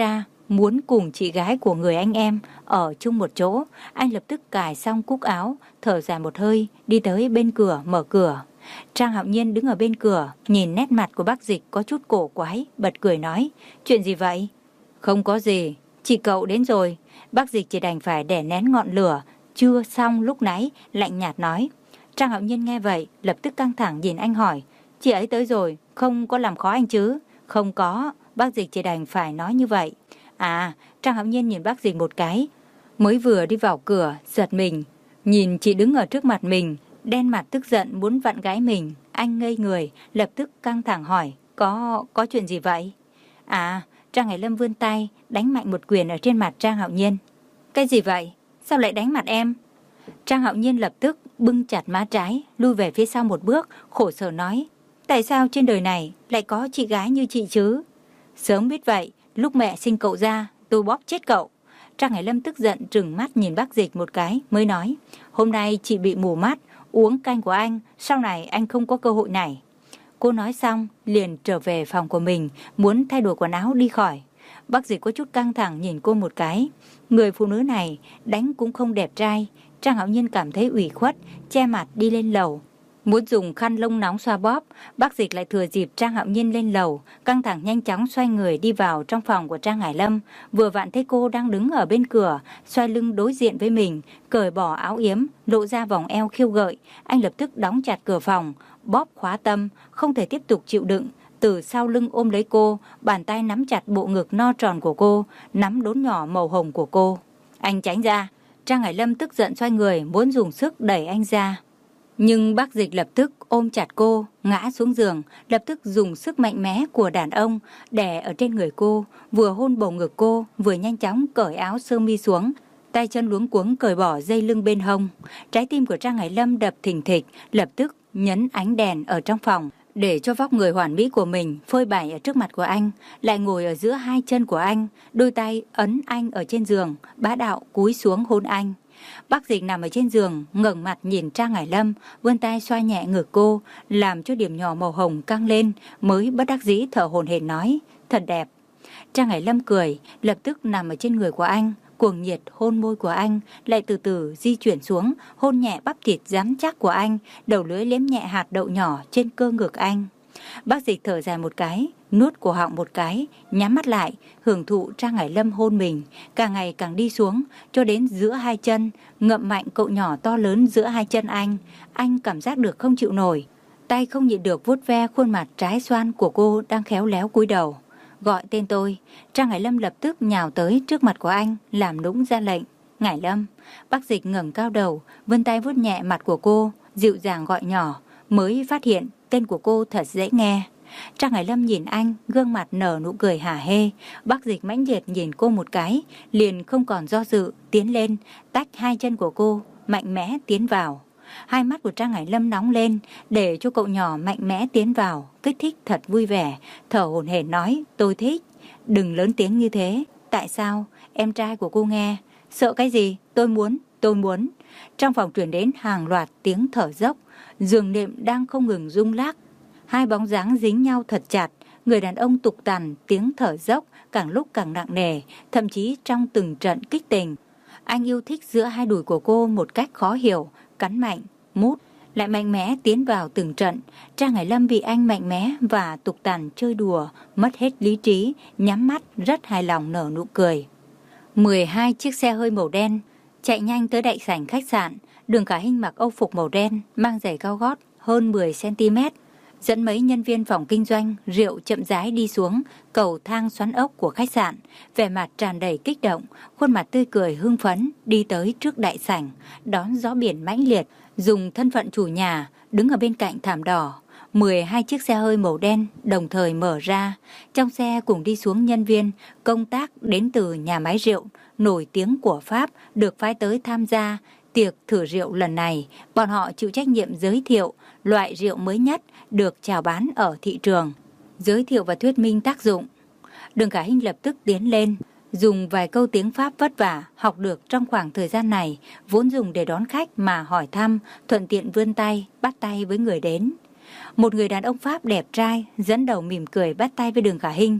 muốn cùng chị gái của người anh em ở chung một chỗ. Anh lập tức cài xong cúc áo, thở dài một hơi, đi tới bên cửa mở cửa. Trang Hạo Nhiên đứng ở bên cửa, nhìn nét mặt của bác Dịch có chút cổ quái, bật cười nói, chuyện gì vậy? Không có gì, chị cậu đến rồi. Bác Dịch chỉ đành phải đè nén ngọn lửa chưa xong lúc nãy, lạnh nhạt nói. Trang Hạo Nhiên nghe vậy, lập tức căng thẳng nhìn anh hỏi, chị ấy tới rồi, không có làm khó anh chứ? Không có, bác Dịch chỉ đành phải nói như vậy. À, Trang Hạo Nhiên nhìn bác Dịch một cái, mới vừa đi vào cửa, giật mình, nhìn chị đứng ở trước mặt mình, đen mặt tức giận muốn vặn gái mình. Anh ngây người, lập tức căng thẳng hỏi, có, có chuyện gì vậy? À, Trang Hải Lâm vươn tay, đánh mạnh một quyền ở trên mặt Trang Hạo Nhiên. Cái gì vậy? Sao lại đánh mặt em? Trang Hạo Nhiên lập tức bưng chặt má trái, lui về phía sau một bước, khổ sở nói, tại sao trên đời này lại có chị gái như chị chứ? Sớm biết vậy, lúc mẹ sinh cậu ra, tôi bóp chết cậu. Trang Hải Lâm tức giận trừng mắt nhìn bác Dịch một cái, mới nói, hôm nay chị bị mù mắt, uống canh của anh, sau này anh không có cơ hội này. Cô nói xong, liền trở về phòng của mình, muốn thay đổi quần áo đi khỏi. Bác Dịch có chút căng thẳng nhìn cô một cái. Người phụ nữ này đánh cũng không đẹp trai. Trang Hạo Nhiên cảm thấy ủy khuất, che mặt đi lên lầu. Muốn dùng khăn lông nóng xoa bóp, bác Dịch lại thừa dịp Trang Hạo Nhiên lên lầu, căng thẳng nhanh chóng xoay người đi vào trong phòng của Trang Hải Lâm. Vừa vặn thấy cô đang đứng ở bên cửa, xoay lưng đối diện với mình, cởi bỏ áo yếm, lộ ra vòng eo khiêu gợi. Anh lập tức đóng chặt cửa phòng, bóp khóa tâm, không thể tiếp tục chịu đựng. Từ sau lưng ôm lấy cô, bàn tay nắm chặt bộ ngực no tròn của cô, nắm đốm nhỏ màu hồng của cô. Anh tránh ra. Trang Hải Lâm tức giận xoay người, muốn dùng sức đẩy anh ra. Nhưng bác Dịch lập tức ôm chặt cô, ngã xuống giường, lập tức dùng sức mạnh mẽ của đàn ông đè ở trên người cô, vừa hôn bầu ngực cô, vừa nhanh chóng cởi áo sơ mi xuống, tay chân luống cuống cởi bỏ dây lưng bên hông. Trái tim của Trang Hải Lâm đập thình thịch, lập tức nhấn ánh đèn ở trong phòng, để cho vóc người hoàn mỹ của mình phơi bày ở trước mặt của anh, lại ngồi ở giữa hai chân của anh, đôi tay ấn anh ở trên giường, bá đạo cúi xuống hôn anh. Bác Dịch nằm ở trên giường, ngẩng mặt nhìn Trang Hải Lâm, vươn tay xoa nhẹ ngực cô, làm cho điểm nhỏ màu hồng căng lên, mới bất đắc dĩ thở hổn hển nói, thật đẹp. Trang Hải Lâm cười, lập tức nằm ở trên người của anh, cuồng nhiệt hôn môi của anh, lại từ từ di chuyển xuống, hôn nhẹ bắp thịt rắn chắc của anh, đầu lưỡi liếm nhẹ hạt đậu nhỏ trên cơ ngực anh. Bác Dịch thở dài một cái, nuốt cổ họng một cái, nhắm mắt lại, hưởng thụ Trang Hải Lâm hôn mình, càng ngày càng đi xuống, cho đến giữa hai chân, ngậm mạnh cậu nhỏ to lớn giữa hai chân anh. Anh cảm giác được không chịu nổi, tay không nhịn được vuốt ve khuôn mặt trái xoan của cô đang khéo léo cúi đầu. Gọi tên tôi. Trang Hải Lâm lập tức nhào tới trước mặt của anh, làm nũng ra lệnh. Ngải Lâm. Bác Dịch ngẩng cao đầu, vươn tay vuốt nhẹ mặt của cô, dịu dàng gọi nhỏ, mới phát hiện tên của cô thật dễ nghe. Trang Hải Lâm nhìn anh, gương mặt nở nụ cười hả hê. Bác Dịch mãnh liệt nhìn cô một cái, liền không còn do dự, tiến lên, tách hai chân của cô, mạnh mẽ tiến vào. Hai mắt của Trang Hải Lâm nóng lên, để cho cậu nhỏ mạnh mẽ tiến vào, kích thích thật vui vẻ, thở hổn hển nói, tôi thích. Đừng lớn tiếng như thế. Tại sao? Em trai của cô nghe. Sợ cái gì? Tôi muốn, tôi muốn. Trong phòng truyền đến hàng loạt tiếng thở dốc, giường nệm đang không ngừng rung lắc. Hai bóng dáng dính nhau thật chặt, người đàn ông tục tằn, tiếng thở dốc càng lúc càng nặng nề, thậm chí trong từng trận kích tình. Anh yêu thích giữa hai đùi của cô một cách khó hiểu, cắn mạnh, mút, lại mạnh mẽ tiến vào từng trận. Trang Hải Lâm bị anh mạnh mẽ và tục tằn chơi đùa, mất hết lý trí, nhắm mắt rất hài lòng nở nụ cười. mười hai chiếc xe hơi màu đen chạy nhanh tới đại sảnh khách sạn. Đường Khả Hinh mặc âu phục màu đen, mang giày cao gót hơn mười xăng ti mét, dẫn mấy nhân viên phòng kinh doanh rượu chậm rãi đi xuống cầu thang xoắn ốc của khách sạn, vẻ mặt tràn đầy kích động, khuôn mặt tươi cười hưng phấn, đi tới trước đại sảnh, đón gió biển mãnh liệt, dùng thân phận chủ nhà đứng ở bên cạnh thảm đỏ. mười hai chiếc xe hơi màu đen đồng thời mở ra, trong xe cùng đi xuống nhân viên công tác đến từ nhà máy rượu nổi tiếng của Pháp, được phái tới tham gia tiệc thử rượu lần này. Bọn họ chịu trách nhiệm giới thiệu loại rượu mới nhất được chào bán ở thị trường, giới thiệu và thuyết minh tác dụng. Đường Khả Hinh lập tức tiến lên, dùng vài câu tiếng Pháp vất vả học được trong khoảng thời gian này, vốn dùng để đón khách mà hỏi thăm, thuận tiện vươn tay bắt tay với người đến. Một người đàn ông Pháp đẹp trai dẫn đầu mỉm cười bắt tay với Đường Khả Hinh.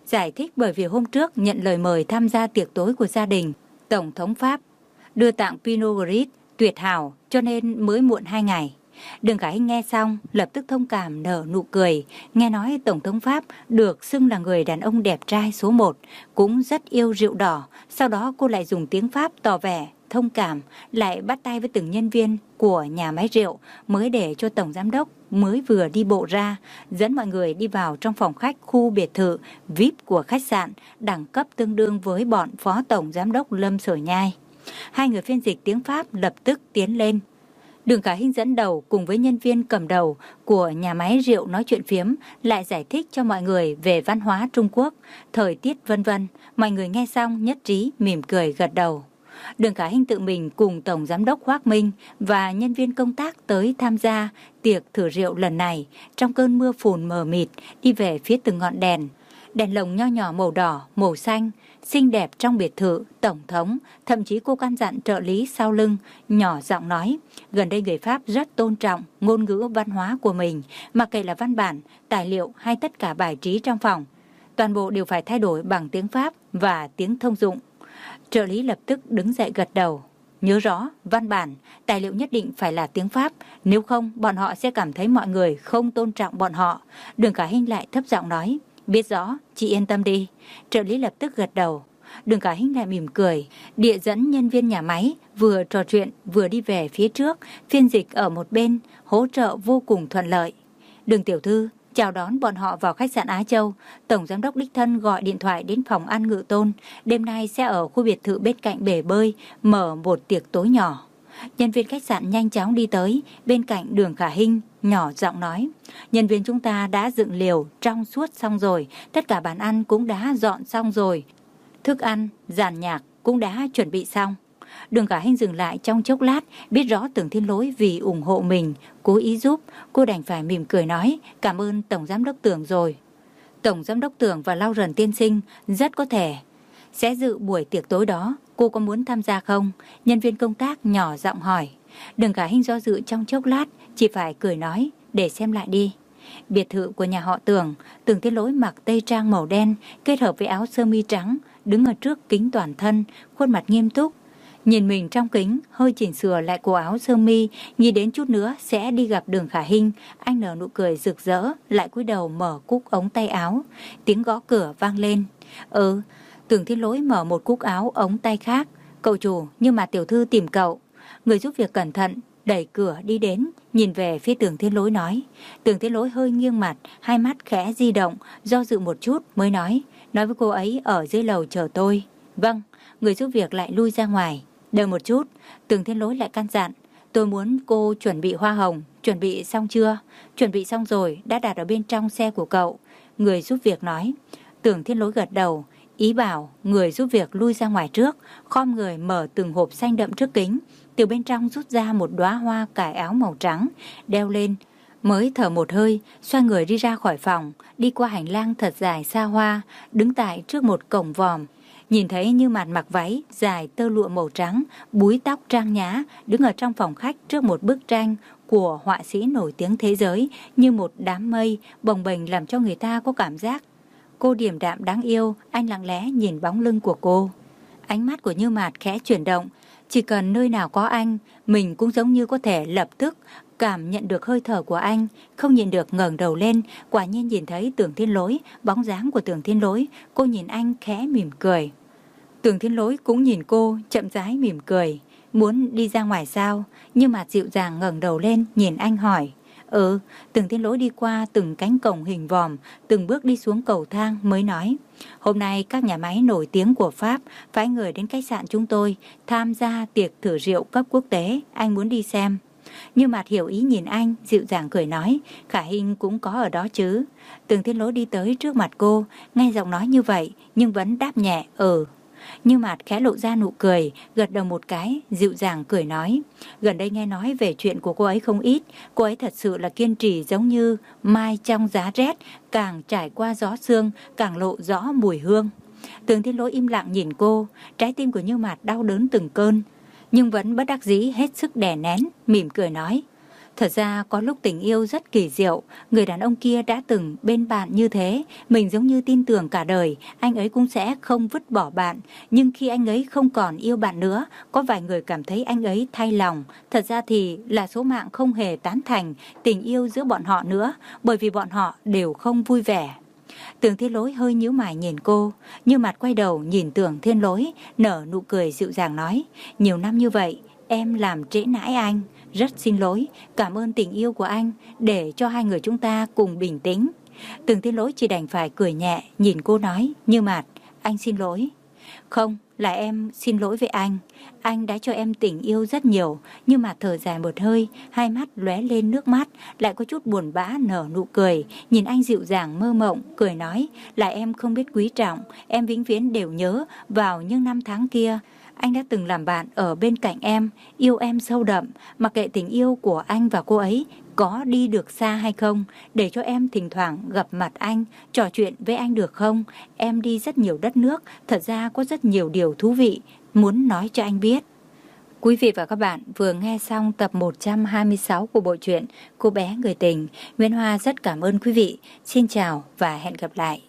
Giải thích bởi vì hôm trước nhận lời mời tham gia tiệc tối của gia đình Tổng thống Pháp đưa tặng Pinot Gris tuyệt hảo cho nên mới muộn hai ngày. Đường Khả Hinh nghe xong lập tức thông cảm nở nụ cười. Nghe nói Tổng thống Pháp được xưng là người đàn ông đẹp trai số một, cũng rất yêu rượu đỏ. Sau đó cô lại dùng tiếng Pháp tỏ vẻ thông cảm, lại bắt tay với từng nhân viên của nhà máy rượu, mới để cho Tổng Giám đốc mới vừa đi bộ ra, dẫn mọi người đi vào trong phòng khách khu biệt thự vi ai pi của khách sạn, đẳng cấp tương đương với bọn Phó Tổng Giám đốc Lâm Sở Nhai. Hai người phiên dịch tiếng Pháp lập tức tiến lên. Đường Khả Hinh dẫn đầu cùng với nhân viên cầm đầu của nhà máy rượu nói chuyện phiếm, lại giải thích cho mọi người về văn hóa Trung Quốc, thời tiết vân vân. Mọi người nghe xong nhất trí mỉm cười gật đầu. Đường Khả Hinh tự mình cùng Tổng Giám đốc Hoác Minh và nhân viên công tác tới tham gia tiệc thử rượu lần này. Trong cơn mưa phùn mờ mịt, đi về phía từng ngọn đèn. Đèn lồng nho nhỏ màu đỏ, màu xanh, xinh đẹp trong biệt thự, Tổng thống. Thậm chí cô căn dặn trợ lý sau lưng, nhỏ giọng nói, gần đây người Pháp rất tôn trọng ngôn ngữ văn hóa của mình, mặc kệ là văn bản, tài liệu hay tất cả bài trí trong phòng. Toàn bộ đều phải thay đổi bằng tiếng Pháp và tiếng thông dụng. Trợ lý lập tức đứng dậy gật đầu. Nhớ rõ, văn bản, tài liệu nhất định phải là tiếng Pháp, nếu không bọn họ sẽ cảm thấy mọi người không tôn trọng bọn họ. Đường Khả Hinh lại thấp giọng nói, biết rõ, chị yên tâm đi. Trợ lý lập tức gật đầu. Đường Khả Hinh lại mỉm cười, địa dẫn nhân viên nhà máy, vừa trò chuyện vừa đi về phía trước, phiên dịch ở một bên, hỗ trợ vô cùng thuận lợi. Đường tiểu thư chào đón bọn họ vào khách sạn Á Châu. Tổng Giám đốc đích thân gọi điện thoại đến phòng ăn Ngự Tôn, đêm nay sẽ ở khu biệt thự bên cạnh bể bơi mở một tiệc tối nhỏ. Nhân viên khách sạn nhanh chóng đi tới bên cạnh Đường Khả Hinh, nhỏ giọng nói, nhân viên chúng ta đã dựng liều trong suốt xong rồi, tất cả bàn ăn cũng đã dọn xong rồi, thức ăn, dàn nhạc cũng đã chuẩn bị xong. Đường Khả Hinh dừng lại trong chốc lát, biết rõ Tưởng Thiên Lỗi vì ủng hộ mình, cố ý giúp, cô đành phải mỉm cười nói, cảm ơn Tổng Giám đốc Tưởng rồi. Tổng Giám đốc Tưởng và Lau Rần tiên sinh rất có thể sẽ dự buổi tiệc tối đó, cô có muốn tham gia không? Nhân viên công tác nhỏ giọng hỏi. Đường Khả Hinh do dự trong chốc lát, chỉ phải cười nói, để xem lại đi. Biệt thự của nhà họ Tưởng, Tưởng Thiên Lỗi mặc tây trang màu đen kết hợp với áo sơ mi trắng, đứng ở trước kính toàn thân, khuôn mặt nghiêm túc. Nhìn mình trong kính, hơi chỉnh sửa lại cổ áo sơ mi, nghĩ đến chút nữa sẽ đi gặp Đường Khả Hinh, anh nở nụ cười rực rỡ, lại cúi đầu mở cúc ống tay áo. Tiếng gõ cửa vang lên. Ừ, Tưởng Thiên Lỗi mở một cúc áo ống tay khác. Cậu chủ, nhưng mà tiểu thư tìm cậu. Người giúp việc cẩn thận đẩy cửa đi đến, nhìn về phía Tưởng Thiên Lỗi nói. Tưởng Thiên Lỗi hơi nghiêng mặt, hai mắt khẽ di động, do dự một chút mới nói, nói với cô ấy ở dưới lầu chờ tôi. Vâng. Người giúp việc lại lui ra ngoài. Đợi một chút, Tưởng Thiên Lỗi lại căn dặn, tôi muốn cô chuẩn bị hoa hồng. Chuẩn bị xong chưa? Chuẩn bị xong rồi, đã đặt ở bên trong xe của cậu. Người giúp việc nói. Tưởng Thiên Lỗi gật đầu, ý bảo người giúp việc lui ra ngoài trước, khom người mở từng hộp xanh đậm trước kính, từ bên trong rút ra một đóa hoa cài áo màu trắng, đeo lên, mới thở một hơi, xoay người đi ra khỏi phòng, đi qua hành lang thật dài xa hoa, đứng tại trước một cổng vòm. Nhìn thấy Như Mạt mặc váy dài tơ lụa màu trắng, búi tóc trang nhã, đứng ở trong phòng khách trước một bức tranh của họa sĩ nổi tiếng thế giới, như một đám mây bồng bềnh làm cho người ta có cảm giác cô điềm đạm đáng yêu. Anh lặng lẽ nhìn bóng lưng của cô. Ánh mắt của Như Mạt khẽ chuyển động, chỉ cần nơi nào có anh, mình cũng giống như có thể lập tức cảm nhận được hơi thở của anh, không nhìn được ngẩng đầu lên, quả nhiên nhìn thấy Tưởng Thiên Lỗi, bóng dáng của Tưởng Thiên Lỗi, cô nhìn anh khẽ mỉm cười. Tưởng Thiên Lỗi cũng nhìn cô, chậm rãi mỉm cười. Muốn đi ra ngoài sao? Nhưng mà dịu dàng ngẩng đầu lên, nhìn anh hỏi. Ừ, Tưởng Thiên Lỗi đi qua từng cánh cổng hình vòm, từng bước đi xuống cầu thang mới nói. Hôm nay các nhà máy nổi tiếng của Pháp phái người đến khách sạn chúng tôi tham gia tiệc thử rượu cấp quốc tế, anh muốn đi xem. Như Mạt hiểu ý nhìn anh, dịu dàng cười nói, Khả Hinh cũng có ở đó chứ. Tưởng Thiên Lỗi đi tới trước mặt cô, nghe giọng nói như vậy, nhưng vẫn đáp nhẹ, ừ. Như Mạt khẽ lộ ra nụ cười, gật đầu một cái, dịu dàng cười nói, gần đây nghe nói về chuyện của cô ấy không ít, cô ấy thật sự là kiên trì giống như mai trong giá rét, càng trải qua gió sương, càng lộ rõ mùi hương. Tưởng Thiên Lỗi im lặng nhìn cô, trái tim của Như Mạt đau đớn từng cơn, nhưng vẫn bất đắc dĩ hết sức đè nén, mỉm cười nói, Thật ra có lúc tình yêu rất kỳ diệu, người đàn ông kia đã từng bên bạn như thế, mình giống như tin tưởng cả đời, anh ấy cũng sẽ không vứt bỏ bạn. Nhưng khi anh ấy không còn yêu bạn nữa, có vài người cảm thấy anh ấy thay lòng. Thật ra thì là số mạng không hề tán thành tình yêu giữa bọn họ nữa, bởi vì bọn họ đều không vui vẻ. Tưởng Thiên Lỗi hơi nhíu mày nhìn cô, Như Mặt quay đầu nhìn Tưởng Thiên Lỗi, nở nụ cười dịu dàng nói, nhiều năm như vậy, em làm trễ nãi anh, rất xin lỗi, cảm ơn tình yêu của anh, để cho hai người chúng ta cùng bình tĩnh. Tưởng Thiên Lỗi chỉ đành phải cười nhẹ, nhìn cô nói, Như Mặt, anh xin lỗi. Không, là em xin lỗi với anh. Anh đã cho em tình yêu rất nhiều. Như Mặt thở dài một hơi, hai mắt lóe lên nước mắt, lại có chút buồn bã nở nụ cười, nhìn anh dịu dàng mơ mộng, cười nói, là em không biết quý trọng, em vĩnh viễn đều nhớ vào những năm tháng kia. Anh đã từng làm bạn ở bên cạnh em, yêu em sâu đậm, mặc kệ tình yêu của anh và cô ấy có đi được xa hay không, để cho em thỉnh thoảng gặp mặt anh, trò chuyện với anh được không? Em đi rất nhiều đất nước, thật ra có rất nhiều điều thú vị, muốn nói cho anh biết. Quý vị và các bạn vừa nghe xong tập một trăm hai mươi sáu của bộ truyện Cô bé người tình. Nguyễn Hoa rất cảm ơn quý vị. Xin chào và hẹn gặp lại.